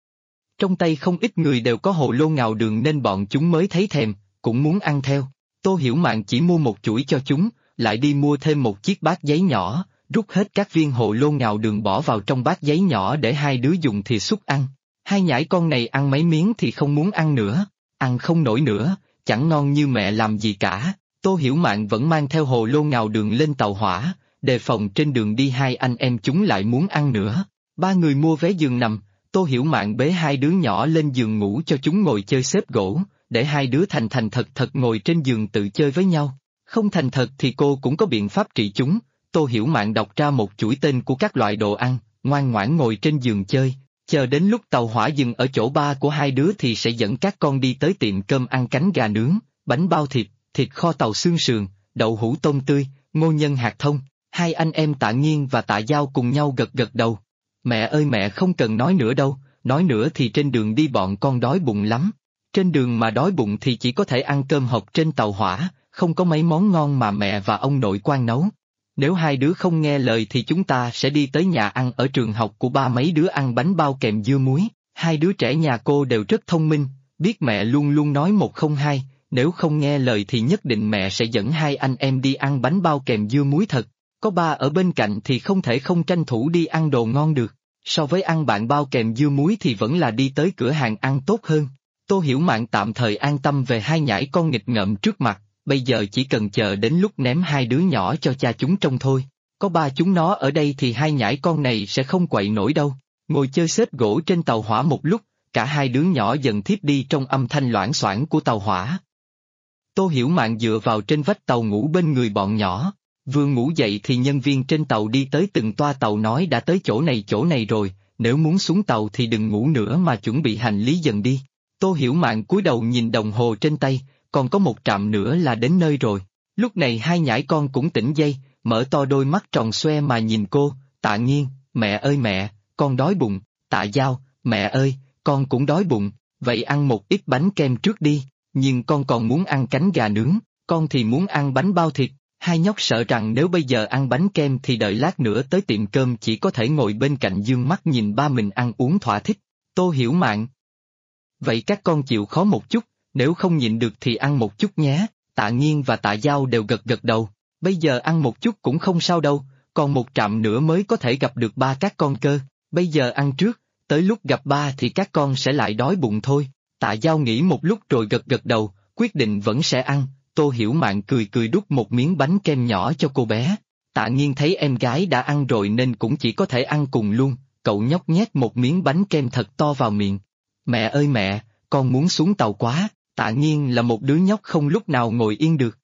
Trong tay không ít người đều có hồ lô ngào đường nên bọn chúng mới thấy thèm, cũng muốn ăn theo. Tô Hiểu Mạn chỉ mua một chuỗi cho chúng, lại đi mua thêm một chiếc bát giấy nhỏ, rút hết các viên hồ lô ngào đường bỏ vào trong bát giấy nhỏ để hai đứa dùng thìa xúc ăn. Hai nhãi con này ăn mấy miếng thì không muốn ăn nữa, ăn không nổi nữa, chẳng ngon như mẹ làm gì cả. Tô Hiểu Mạn vẫn mang theo hồ lô ngào đường lên tàu hỏa, đề phòng trên đường đi hai anh em chúng lại muốn ăn nữa. Ba người mua vé giường nằm, Tô Hiểu Mạn bế hai đứa nhỏ lên giường ngủ cho chúng ngồi chơi xếp gỗ, để hai đứa thành thành thật thật ngồi trên giường tự chơi với nhau. Không thành thật thì cô cũng có biện pháp trị chúng. Tô Hiểu Mạn đọc ra một chuỗi tên của các loại đồ ăn, ngoan ngoãn ngồi trên giường chơi, chờ đến lúc tàu hỏa dừng ở chỗ ba của hai đứa thì sẽ dẫn các con đi tới tiệm cơm ăn cánh gà nướng, bánh bao thịt, thịt kho tàu xương sườn, đậu hũ tôm tươi, ngô nhân hạt thông. Hai anh em Tạ Nghiên và Tạ Giao cùng nhau gật gật đầu. Mẹ ơi mẹ không cần nói nữa đâu, nói nữa thì trên đường đi bọn con đói bụng lắm. Trên đường mà đói bụng thì chỉ có thể ăn cơm hộp trên tàu hỏa, không có mấy món ngon mà mẹ và ông nội quan nấu. Nếu hai đứa không nghe lời thì chúng ta sẽ đi tới nhà ăn ở trường học của ba mấy đứa ăn bánh bao kèm dưa muối. Hai đứa trẻ nhà cô đều rất thông minh, biết mẹ luôn luôn nói một không hai, nếu không nghe lời thì nhất định mẹ sẽ dẫn hai anh em đi ăn bánh bao kèm dưa muối thật. Có ba ở bên cạnh thì không thể không tranh thủ đi ăn đồ ngon được. So với ăn bạn bao kèm dưa muối thì vẫn là đi tới cửa hàng ăn tốt hơn. Tô Hiểu Mạn tạm thời an tâm về hai nhãi con nghịch ngợm trước mặt, bây giờ chỉ cần chờ đến lúc ném hai đứa nhỏ cho cha chúng trông thôi. Có ba chúng nó ở đây thì hai nhãi con này sẽ không quậy nổi đâu. Ngồi chơi xếp gỗ trên tàu hỏa một lúc, cả hai đứa nhỏ dần thiếp đi trong âm thanh loảng xoảng của tàu hỏa. Tô Hiểu Mạn dựa vào trên vách tàu ngủ bên người bọn nhỏ. Vừa ngủ dậy thì nhân viên trên tàu đi tới từng toa tàu nói đã tới chỗ này rồi, nếu muốn xuống tàu thì đừng ngủ nữa mà chuẩn bị hành lý dần đi. Tô Hiểu Mạn cúi đầu nhìn đồng hồ trên tay, còn có một trạm nữa là đến nơi rồi. Lúc này hai nhãi con cũng tỉnh dậy, mở to đôi mắt tròn xoe mà nhìn cô. Tạ Nghiên, mẹ ơi mẹ, con đói bụng. Tạ Giao, mẹ ơi, con cũng đói bụng, vậy ăn một ít bánh kem trước đi, nhưng con còn muốn ăn cánh gà nướng, con thì muốn ăn bánh bao thịt. Hai nhóc sợ rằng nếu bây giờ ăn bánh kem thì đợi lát nữa tới tiệm cơm chỉ có thể ngồi bên cạnh dương mắt nhìn ba mình ăn uống thỏa thích. Tô Hiểu Mạn, vậy các con chịu khó một chút, nếu không nhịn được thì ăn một chút nhé. Tạ Nghiên và Tạ Giao đều gật gật đầu, bây giờ ăn một chút cũng không sao đâu, còn một trạm nữa mới có thể gặp được ba các con cơ, bây giờ ăn trước, tới lúc gặp ba thì các con sẽ lại đói bụng thôi. Tạ Giao nghĩ một lúc rồi gật gật đầu, quyết định vẫn sẽ ăn. Tô Hiểu Mạn cười cười đút một miếng bánh kem nhỏ cho cô bé. Tạ Nghiên thấy em gái đã ăn rồi nên cũng chỉ có thể ăn cùng luôn, cậu nhóc nhét một miếng bánh kem thật to vào miệng. Mẹ ơi mẹ, con muốn xuống tàu quá. Tạ Nghiên là một đứa nhóc không lúc nào ngồi yên được.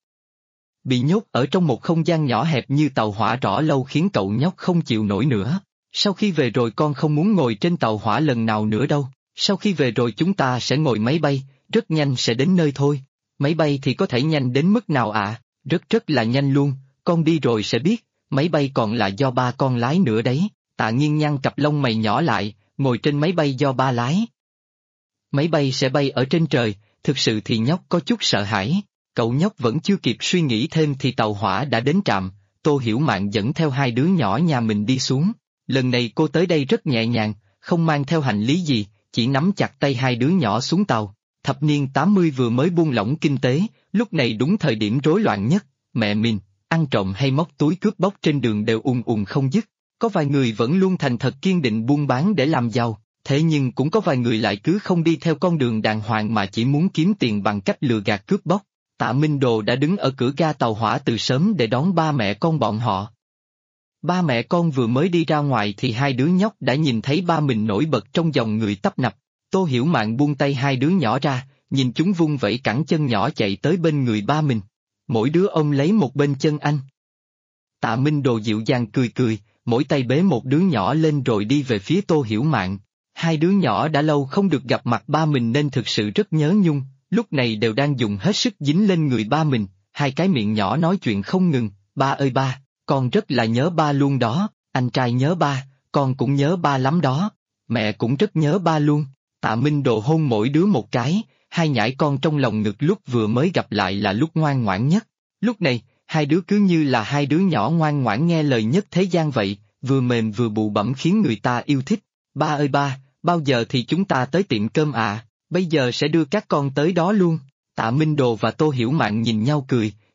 Bị nhốt ở trong một không gian nhỏ hẹp như tàu hỏa rõ lâu khiến cậu nhóc không chịu nổi nữa. Sau khi về rồi con không muốn ngồi trên tàu hỏa lần nào nữa đâu, sau khi về rồi chúng ta sẽ ngồi máy bay, rất nhanh sẽ đến nơi thôi. Máy bay thì có thể nhanh đến mức nào ạ? Rất là nhanh luôn, con đi rồi sẽ biết, máy bay còn là do ba con lái nữa đấy. Tạ Nghiên nhăn cặp lông mày nhỏ lại, ngồi trên máy bay do ba lái. Máy bay sẽ bay ở trên trời, thực sự thì nhóc có chút sợ hãi. Cậu nhóc vẫn chưa kịp suy nghĩ thêm thì tàu hỏa đã đến trạm. Tô Hiểu Mạn dẫn theo hai đứa nhỏ nhà mình đi xuống. Lần này cô tới đây rất nhẹ nhàng, không mang theo hành lý gì, chỉ nắm chặt tay hai đứa nhỏ xuống tàu. Thập niên 80 vừa mới buông lỏng kinh tế, lúc này đúng thời điểm rối loạn nhất. Mẹ mình, ăn trộm hay móc túi cướp bóc trên đường đều ùn không dứt. Có vài người vẫn luôn thành thật kiên định buôn bán để làm giàu, thế nhưng cũng có vài người lại cứ không đi theo con đường đàng hoàng mà chỉ muốn kiếm tiền bằng cách lừa gạt cướp bóc. Tạ Minh Đồ đã đứng ở cửa ga tàu hỏa từ sớm để đón ba mẹ con bọn họ. Ba mẹ con vừa mới đi ra ngoài thì hai đứa nhóc đã nhìn thấy ba mình nổi bật trong dòng người tấp nập. Tô Hiểu Mạn buông tay hai đứa nhỏ ra, nhìn chúng vung vẩy cẳng chân nhỏ chạy tới bên người ba mình. Mỗi đứa ôm lấy một bên chân anh. Tạ Minh Đồ dịu dàng cười cười, mỗi tay bế một đứa nhỏ lên rồi đi về phía Tô Hiểu Mạn. Hai đứa nhỏ đã lâu không được gặp mặt ba mình nên thực sự rất nhớ nhung, lúc này đều đang dùng hết sức dính lên người ba mình, hai cái miệng nhỏ nói chuyện không ngừng. Ba ơi ba, con rất là nhớ ba luôn đó, anh trai nhớ ba, con cũng nhớ ba lắm đó, mẹ cũng rất nhớ ba luôn. Tạ Minh Đồ hôn mỗi đứa một cái, hai nhãi con trong lòng ngực lúc vừa mới gặp lại là lúc ngoan ngoãn nhất. Lúc này, hai đứa cứ như là hai đứa nhỏ ngoan ngoãn nghe lời nhất thế gian vậy, vừa mềm vừa bụ bẫm khiến người ta yêu thích. Ba ơi ba, bao giờ thì chúng ta tới tiệm cơm à, bây giờ sẽ đưa các con tới đó luôn. Tạ Minh Đồ và Tô Hiểu Mạn nhìn nhau cười,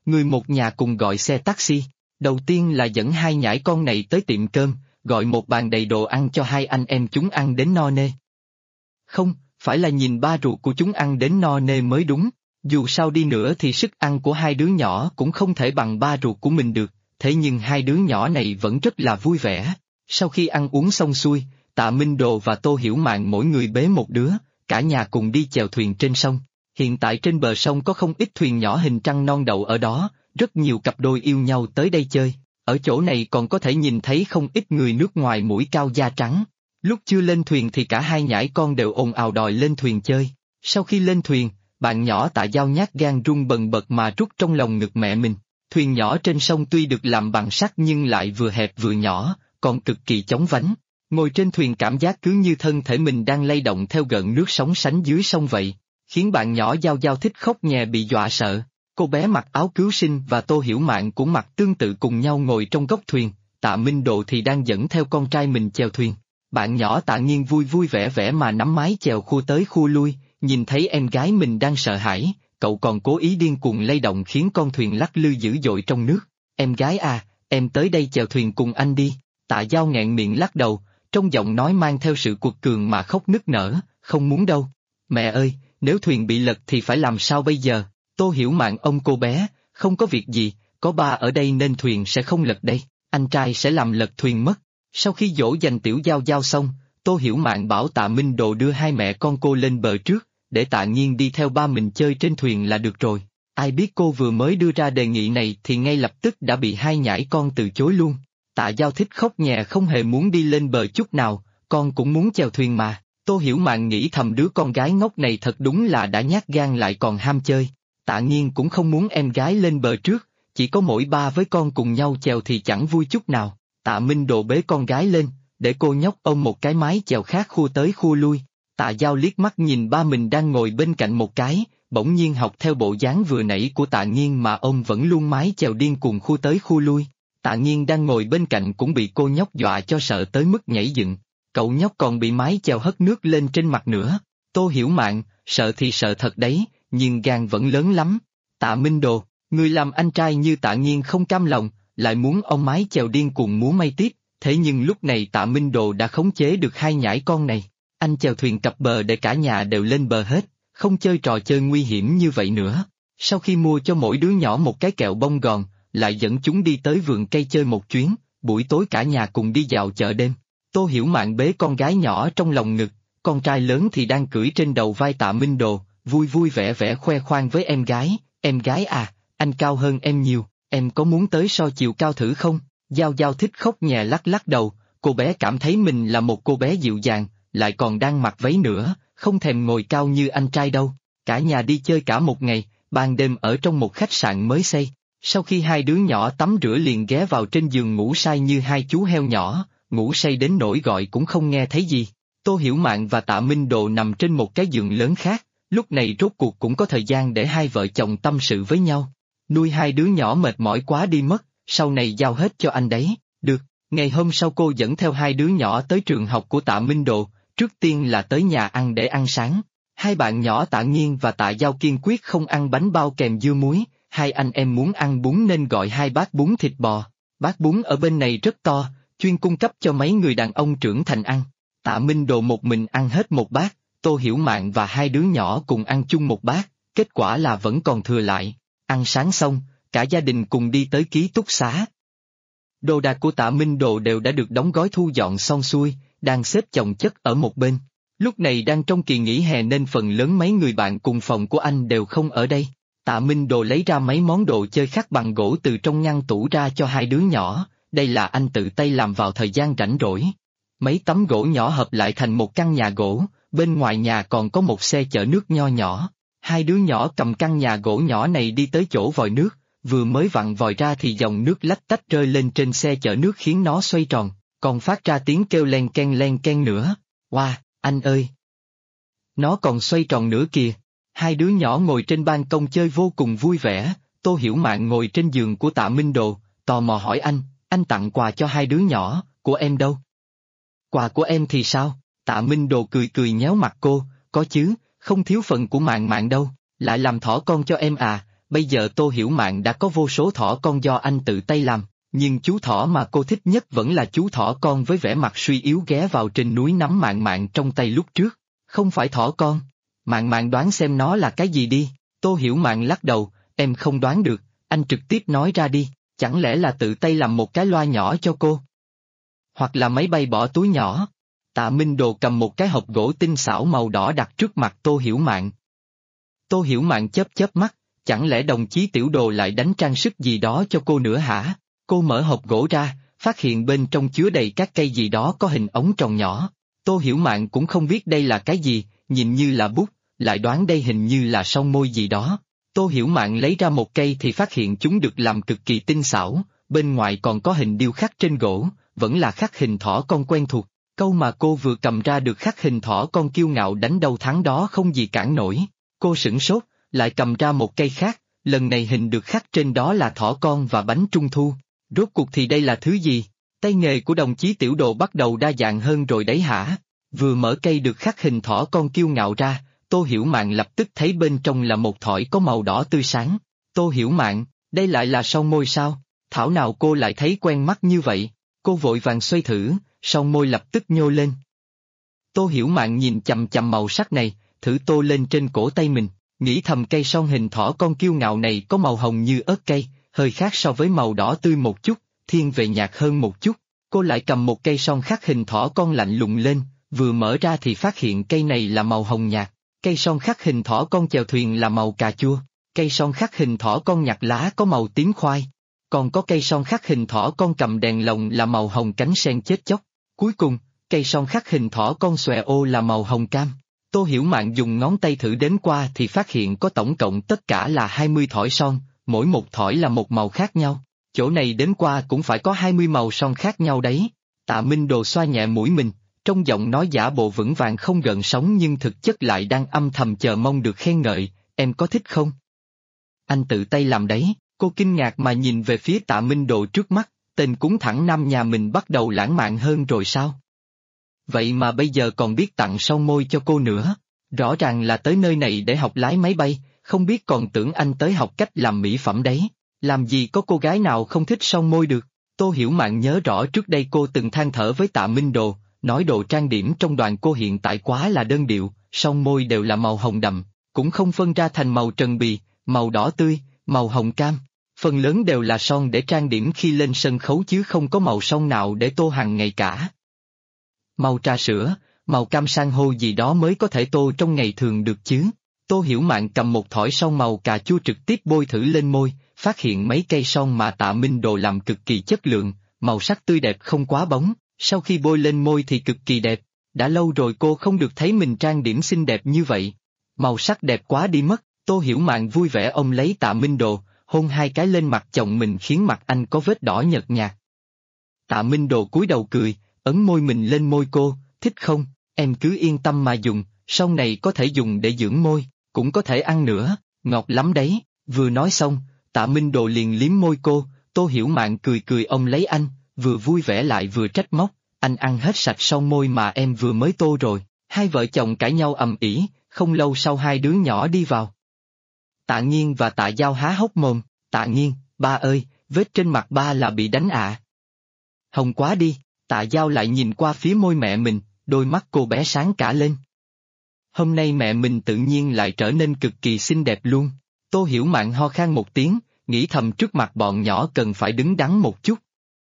người một nhà cùng gọi xe taxi. Đầu tiên là dẫn hai nhãi con này tới tiệm cơm, gọi một bàn đầy đồ ăn cho hai anh em chúng ăn đến no nê. Không, phải là nhìn ba ruột của chúng ăn đến no nê mới đúng, dù sao đi nữa thì sức ăn của hai đứa nhỏ cũng không thể bằng ba ruột của mình được, thế nhưng hai đứa nhỏ này vẫn rất là vui vẻ. Sau khi ăn uống xong xuôi, Tạ Minh Đồ và Tô Hiểu Mạn mỗi người bế một đứa, cả nhà cùng đi chèo thuyền trên sông. Hiện tại trên bờ sông có không ít thuyền nhỏ hình trăng non đậu ở đó, rất nhiều cặp đôi yêu nhau tới đây chơi. Ở chỗ này còn có thể nhìn thấy không ít người nước ngoài mũi cao da trắng. Lúc chưa lên thuyền thì cả hai nhãi con đều ồn ào đòi lên thuyền chơi. Sau khi lên thuyền, bạn nhỏ Tạ Dao nhát gan run bần bật mà rút trong lòng ngực mẹ mình. Thuyền nhỏ trên sông tuy được làm bằng sắt nhưng lại vừa hẹp vừa nhỏ, còn cực kỳ chóng vánh. Ngồi trên thuyền cảm giác cứ như thân thể mình đang lay động theo gợn nước sóng sánh dưới sông vậy, khiến bạn nhỏ Dao Dao thích khóc nhè bị dọa sợ. Cô bé mặc áo cứu sinh và Tô Hiểu Mạn cũng mặc tương tự cùng nhau ngồi trong góc thuyền, Tạ Minh Độ thì đang dẫn theo con trai mình chèo thuyền. Bạn nhỏ Tạ Nghiên vui vui vẻ vẻ mà nắm mái chèo khua tới khua lui, nhìn thấy em gái mình đang sợ hãi, cậu còn cố ý điên cuồng lay động khiến con thuyền lắc lư dữ dội trong nước. Em gái à, em tới đây chèo thuyền cùng anh đi. Tạ Dao nghẹn miệng lắc đầu, trong giọng nói mang theo sự cuột cường mà khóc nức nở, không muốn đâu. Mẹ ơi, nếu thuyền bị lật thì phải làm sao bây giờ? Tô Hiểu Mạn ôm cô bé, không có việc gì, có ba ở đây nên thuyền sẽ không lật đây, anh trai sẽ làm lật thuyền mất. Sau khi dỗ dành tiểu Dao Dao xong, Tô Hiểu Mạn bảo Tạ Minh Đồ đưa hai mẹ con cô lên bờ trước, để Tạ Nghiên đi theo ba mình chơi trên thuyền là được rồi. Ai biết cô vừa mới đưa ra đề nghị này thì ngay lập tức đã bị hai nhãi con từ chối luôn. Tạ Dao thích khóc nhè không hề muốn đi lên bờ chút nào, con cũng muốn chèo thuyền mà. Tô Hiểu Mạn nghĩ thầm đứa con gái ngốc này thật đúng là đã nhát gan lại còn ham chơi. Tạ Nghiên cũng không muốn em gái lên bờ trước, chỉ có mỗi ba với con cùng nhau chèo thì chẳng vui chút nào. Tạ Minh Đồ bế con gái lên, để cô nhóc ôm một cái mái chèo khác khua tới khua lui. Tạ Dao liếc mắt nhìn ba mình đang ngồi bên cạnh một cái, bỗng nhiên học theo bộ dáng vừa nãy của Tạ Nghiên mà ông vẫn luôn mái chèo điên cuồng khua tới khua lui. Tạ Nghiên đang ngồi bên cạnh cũng bị cô nhóc dọa cho sợ tới mức nhảy dựng. Cậu nhóc còn bị mái chèo hất nước lên trên mặt nữa. Tô Hiểu Mạn, sợ thì sợ thật đấy, nhưng gan vẫn lớn lắm. Tạ Minh Đồ, người làm anh trai như Tạ Nghiên không cam lòng, lại muốn ông mái chèo điên cuồng múa may tiếp, thế nhưng lúc này Tạ Minh Đồ đã khống chế được hai nhãi con này. Anh chèo thuyền cập bờ để cả nhà đều lên bờ hết, không chơi trò chơi nguy hiểm như vậy nữa. Sau khi mua cho mỗi đứa nhỏ một cái kẹo bông gòn, lại dẫn chúng đi tới vườn cây chơi một chuyến, buổi tối cả nhà cùng đi dạo chợ đêm. Tô Hiểu Mạn bế con gái nhỏ trong lòng ngực, con trai lớn thì đang cưỡi trên đầu vai Tạ Minh Đồ, vui vui vẻ vẻ khoe khoang với em gái à, anh cao hơn em nhiều, em có muốn tới so chiều cao thử không? Dao Dao thích khóc nhè lắc lắc đầu, cô bé cảm thấy mình là một cô bé dịu dàng, lại còn đang mặc váy nữa, không thèm ngồi cao như anh trai đâu. Cả nhà đi chơi cả một ngày, ban đêm ở trong một khách sạn mới xây. Sau khi hai đứa nhỏ tắm rửa liền ghé vào trên giường ngủ say như hai chú heo nhỏ, ngủ say đến nỗi gọi cũng không nghe thấy gì. Tô Hiểu Mạn và Tạ Minh Đồ nằm trên một cái giường lớn khác, lúc này rốt cuộc cũng có thời gian để hai vợ chồng tâm sự với nhau. Nuôi hai đứa nhỏ mệt mỏi quá đi mất, sau này giao hết cho anh đấy. Được, ngày hôm sau cô dẫn theo hai đứa nhỏ tới trường học của Tạ Minh Đồ, trước tiên là tới nhà ăn để ăn sáng. Hai bạn nhỏ Tạ Nghiên và Tạ Dao kiên quyết không ăn bánh bao kèm dưa muối, hai anh em muốn ăn bún nên gọi hai bát bún thịt bò. Bát bún ở bên này rất to, chuyên cung cấp cho mấy người đàn ông trưởng thành ăn. Tạ Minh Đồ một mình ăn hết một bát, Tô Hiểu Mạn và hai đứa nhỏ cùng ăn chung một bát, kết quả là vẫn còn thừa lại. Ăn sáng xong, cả gia đình cùng đi tới ký túc xá. Đồ đạc của Tạ Minh Đồ đều đã được đóng gói thu dọn xong xuôi, đang xếp chồng chất ở một bên. Lúc này đang trong kỳ nghỉ hè nên phần lớn mấy người bạn cùng phòng của anh đều không ở đây. Tạ Minh Đồ lấy ra mấy món đồ chơi khắc bằng gỗ từ trong ngăn tủ ra cho hai đứa nhỏ, đây là anh tự tay làm vào thời gian rảnh rỗi. Mấy tấm gỗ nhỏ hợp lại thành một căn nhà gỗ, bên ngoài nhà còn có một xe chở nước nho nhỏ. Hai đứa nhỏ cầm căn nhà gỗ nhỏ này đi tới chỗ vòi nước, vừa mới vặn vòi ra thì dòng nước lách tách rơi lên trên xe chở nước khiến nó xoay tròn, còn phát ra tiếng kêu len ken nữa. Wow, anh ơi! Nó còn xoay tròn nữa kìa. Hai đứa nhỏ ngồi trên ban công chơi vô cùng vui vẻ, Tô Hiểu Mạn ngồi trên giường của Tạ Minh Đồ, tò mò hỏi anh tặng quà cho hai đứa nhỏ, của em đâu? Quà của em thì sao? Tạ Minh Đồ cười cười nhéo mặt cô, có chứ, không thiếu phần của Mạn Mạn đâu, lại làm thỏ con cho em à, bây giờ Tô Hiểu Mạn đã có vô số thỏ con do anh tự tay làm, nhưng chú thỏ mà cô thích nhất vẫn là chú thỏ con với vẻ mặt suy yếu ghé vào trên núi nắm Mạn Mạn trong tay lúc trước. Không phải thỏ con. Mạn Mạn đoán xem nó là cái gì đi. Tô Hiểu Mạn lắc đầu, em không đoán được, anh trực tiếp nói ra đi, chẳng lẽ là tự tay làm một cái loa nhỏ cho cô? Hoặc là máy bay bỏ túi nhỏ? Tạ Minh Đồ cầm một cái hộp gỗ tinh xảo màu đỏ đặt trước mặt Tô Hiểu Mạn. Tô Hiểu Mạn chớp chớp mắt, chẳng lẽ đồng chí Tiểu Đồ lại đánh trang sức gì đó cho cô nữa hả? Cô mở hộp gỗ ra, phát hiện bên trong chứa đầy các cây gì đó có hình ống tròn nhỏ. Tô Hiểu Mạn cũng không biết đây là cái gì, nhìn như là bút, lại đoán đây hình như là son môi gì đó. Tô Hiểu Mạn lấy ra một cây thì phát hiện chúng được làm cực kỳ tinh xảo, bên ngoài còn có hình điêu khắc trên gỗ, vẫn là khắc hình thỏ con quen thuộc. Câu mà cô vừa cầm ra được khắc hình thỏ con kiêu ngạo đánh đâu thắng đó không gì cản nổi. Cô sửng sốt, lại cầm ra một cây khác, lần này hình được khắc trên đó là thỏ con và bánh trung thu. Rốt cuộc thì đây là thứ gì? Tay nghề của đồng chí Tiểu Đồ bắt đầu đa dạng hơn rồi đấy hả? Vừa mở cây được khắc hình thỏ con kiêu ngạo ra, Tô Hiểu Mạn lập tức thấy bên trong là một thỏi có màu đỏ tươi sáng. Tô Hiểu Mạn, đây lại là son môi sao? Thảo nào cô lại thấy quen mắt như vậy? Cô vội vàng xoay thử, son môi lập tức nhô lên. Tô Hiểu Mạn nhìn chằm chằm màu sắc này, thử tô lên trên cổ tay mình, nghĩ thầm cây son hình thỏ con kiêu ngạo này có màu hồng như ớt cây, hơi khác so với màu đỏ tươi một chút, thiên về nhạt hơn một chút. Cô lại cầm một cây son khắc hình thỏ con lạnh lùng lên, vừa mở ra thì phát hiện cây này là màu hồng nhạt, cây son khắc hình thỏ con chèo thuyền là màu cà chua, cây son khắc hình thỏ con nhặt lá có màu tím khoai, còn có cây son khắc hình thỏ con cầm đèn lồng là màu hồng cánh sen chết chóc. Cuối cùng, cây son khắc hình thỏ con xòe ô là màu hồng cam. Tô Hiểu Mạn dùng ngón tay thử đếm qua thì phát hiện có tổng cộng tất cả là 20 thỏi son, mỗi một thỏi là một màu khác nhau. Chỗ này đếm qua cũng phải có 20 màu son khác nhau đấy. Tạ Minh Đồ xoa nhẹ mũi mình, trong giọng nói giả bộ vững vàng không gợn sóng nhưng thực chất lại đang âm thầm chờ mong được khen ngợi, em có thích không? Anh tự tay làm đấy. Cô kinh ngạc mà nhìn về phía Tạ Minh Đồ trước mắt, tên cúng thẳng nam nhà mình bắt đầu lãng mạn hơn rồi sao? Vậy mà bây giờ còn biết tặng son môi cho cô nữa, rõ ràng là tới nơi này để học lái máy bay, không biết còn tưởng anh tới học cách làm mỹ phẩm đấy, làm gì có cô gái nào không thích son môi được. Tô Hiểu Mạn nhớ rõ trước đây cô từng than thở với Tạ Minh Đồ, nói đồ trang điểm trong đoàn cô hiện tại quá là đơn điệu, son môi đều là màu hồng đậm, cũng không phân ra thành màu trần bì, màu đỏ tươi, màu hồng cam. Phần lớn đều là son để trang điểm khi lên sân khấu chứ không có màu son nào để tô hàng ngày cả. Màu trà sữa, màu cam san hô gì đó mới có thể tô trong ngày thường được chứ. Tô Hiểu Mạn cầm một thỏi son màu cà chua trực tiếp bôi thử lên môi, phát hiện mấy cây son mà Tạ Minh Đồ làm cực kỳ chất lượng, màu sắc tươi đẹp không quá bóng, sau khi bôi lên môi thì cực kỳ đẹp. Đã lâu rồi cô không được thấy mình trang điểm xinh đẹp như vậy. Màu sắc đẹp quá đi mất, Tô Hiểu Mạn vui vẻ ôm lấy Tạ Minh Đồ, hôn hai cái lên mặt chồng mình khiến mặt anh có vết đỏ nhợt nhạt. Tạ Minh Đồ cúi đầu cười, ấn môi mình lên môi cô, thích không, em cứ yên tâm mà dùng, son này có thể dùng để dưỡng môi, cũng có thể ăn nữa, ngọt lắm đấy. Vừa nói xong, Tạ Minh Đồ liền liếm môi cô, Tô Hiểu Mạn cười cười ôm lấy anh, vừa vui vẻ lại vừa trách móc, anh ăn hết sạch son môi mà em vừa mới tô rồi. Hai vợ chồng cãi nhau ầm ĩ, không lâu sau hai đứa nhỏ đi vào. Tạ Nghiên và Tạ Giao há hốc mồm, Tạ Nghiên, ba ơi, vết trên mặt ba là bị đánh à? Hồng quá đi. Tạ Giao lại nhìn qua phía môi mẹ mình, đôi mắt cô bé sáng cả lên. Hôm nay mẹ mình tự nhiên lại trở nên cực kỳ xinh đẹp luôn. Tô Hiểu Mạn ho khan một tiếng, nghĩ thầm trước mặt bọn nhỏ cần phải đứng đắn một chút.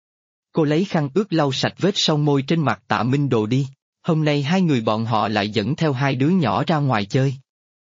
Cô lấy khăn ướt lau sạch vết son môi trên mặt Tạ Minh Đồ đi. Hôm nay hai người bọn họ lại dẫn theo hai đứa nhỏ ra ngoài chơi.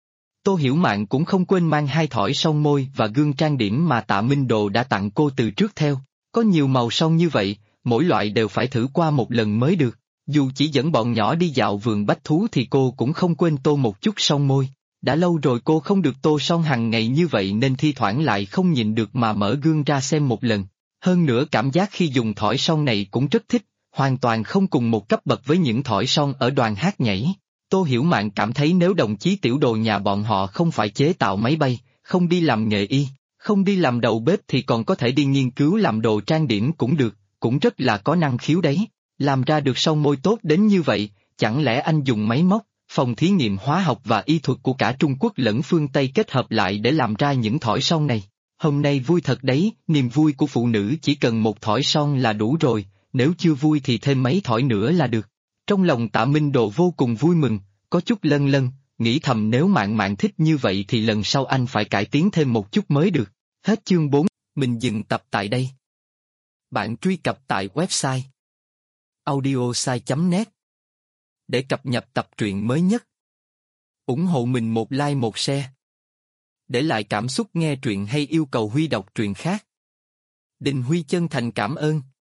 Tô Hiểu Mạn cũng không quên mang hai thỏi son môi và gương trang điểm mà Tạ Minh Đồ đã tặng cô từ trước theo. Có nhiều màu son như vậy, mỗi loại đều phải thử qua một lần mới được. Dù chỉ dẫn bọn nhỏ đi dạo vườn bách thú thì cô cũng không quên tô một chút son môi. Đã lâu rồi cô không được tô son hàng ngày như vậy nên thi thoảng lại không nhịn được mà mở gương ra xem một lần. Hơn nữa cảm giác khi dùng thỏi son này cũng rất thích, hoàn toàn không cùng một cấp bậc với những thỏi son ở đoàn hát nhảy. Tô Hiểu Mạn cảm thấy nếu đồng chí Tiểu Đồ nhà bọn họ không phải chế tạo máy bay, không đi làm nghề y, không đi làm đầu bếp thì còn có thể đi nghiên cứu làm đồ trang điểm cũng được, cũng rất là có năng khiếu đấy. Làm ra được son môi tốt đến như vậy, chẳng lẽ anh dùng máy móc, phòng thí nghiệm hóa học và y thuật của cả Trung Quốc lẫn phương Tây kết hợp lại để làm ra những thỏi son này. Hôm nay vui thật đấy, niềm vui của phụ nữ chỉ cần một thỏi son là đủ rồi, nếu chưa vui thì thêm mấy thỏi nữa là được. Trong lòng Tạ Minh Độ vô cùng vui mừng, có chút lân lân, nghĩ thầm nếu Mạn Mạn thích như vậy thì lần sau anh phải cải tiến thêm một chút mới được. Hết chương 4, mình dừng tập tại đây. Bạn truy cập tại website audiosai.net để cập nhật tập truyện mới nhất. Ủng hộ mình một like một share. Để lại cảm xúc nghe truyện hay yêu cầu Huy đọc truyện khác. Đình Huy chân thành cảm ơn.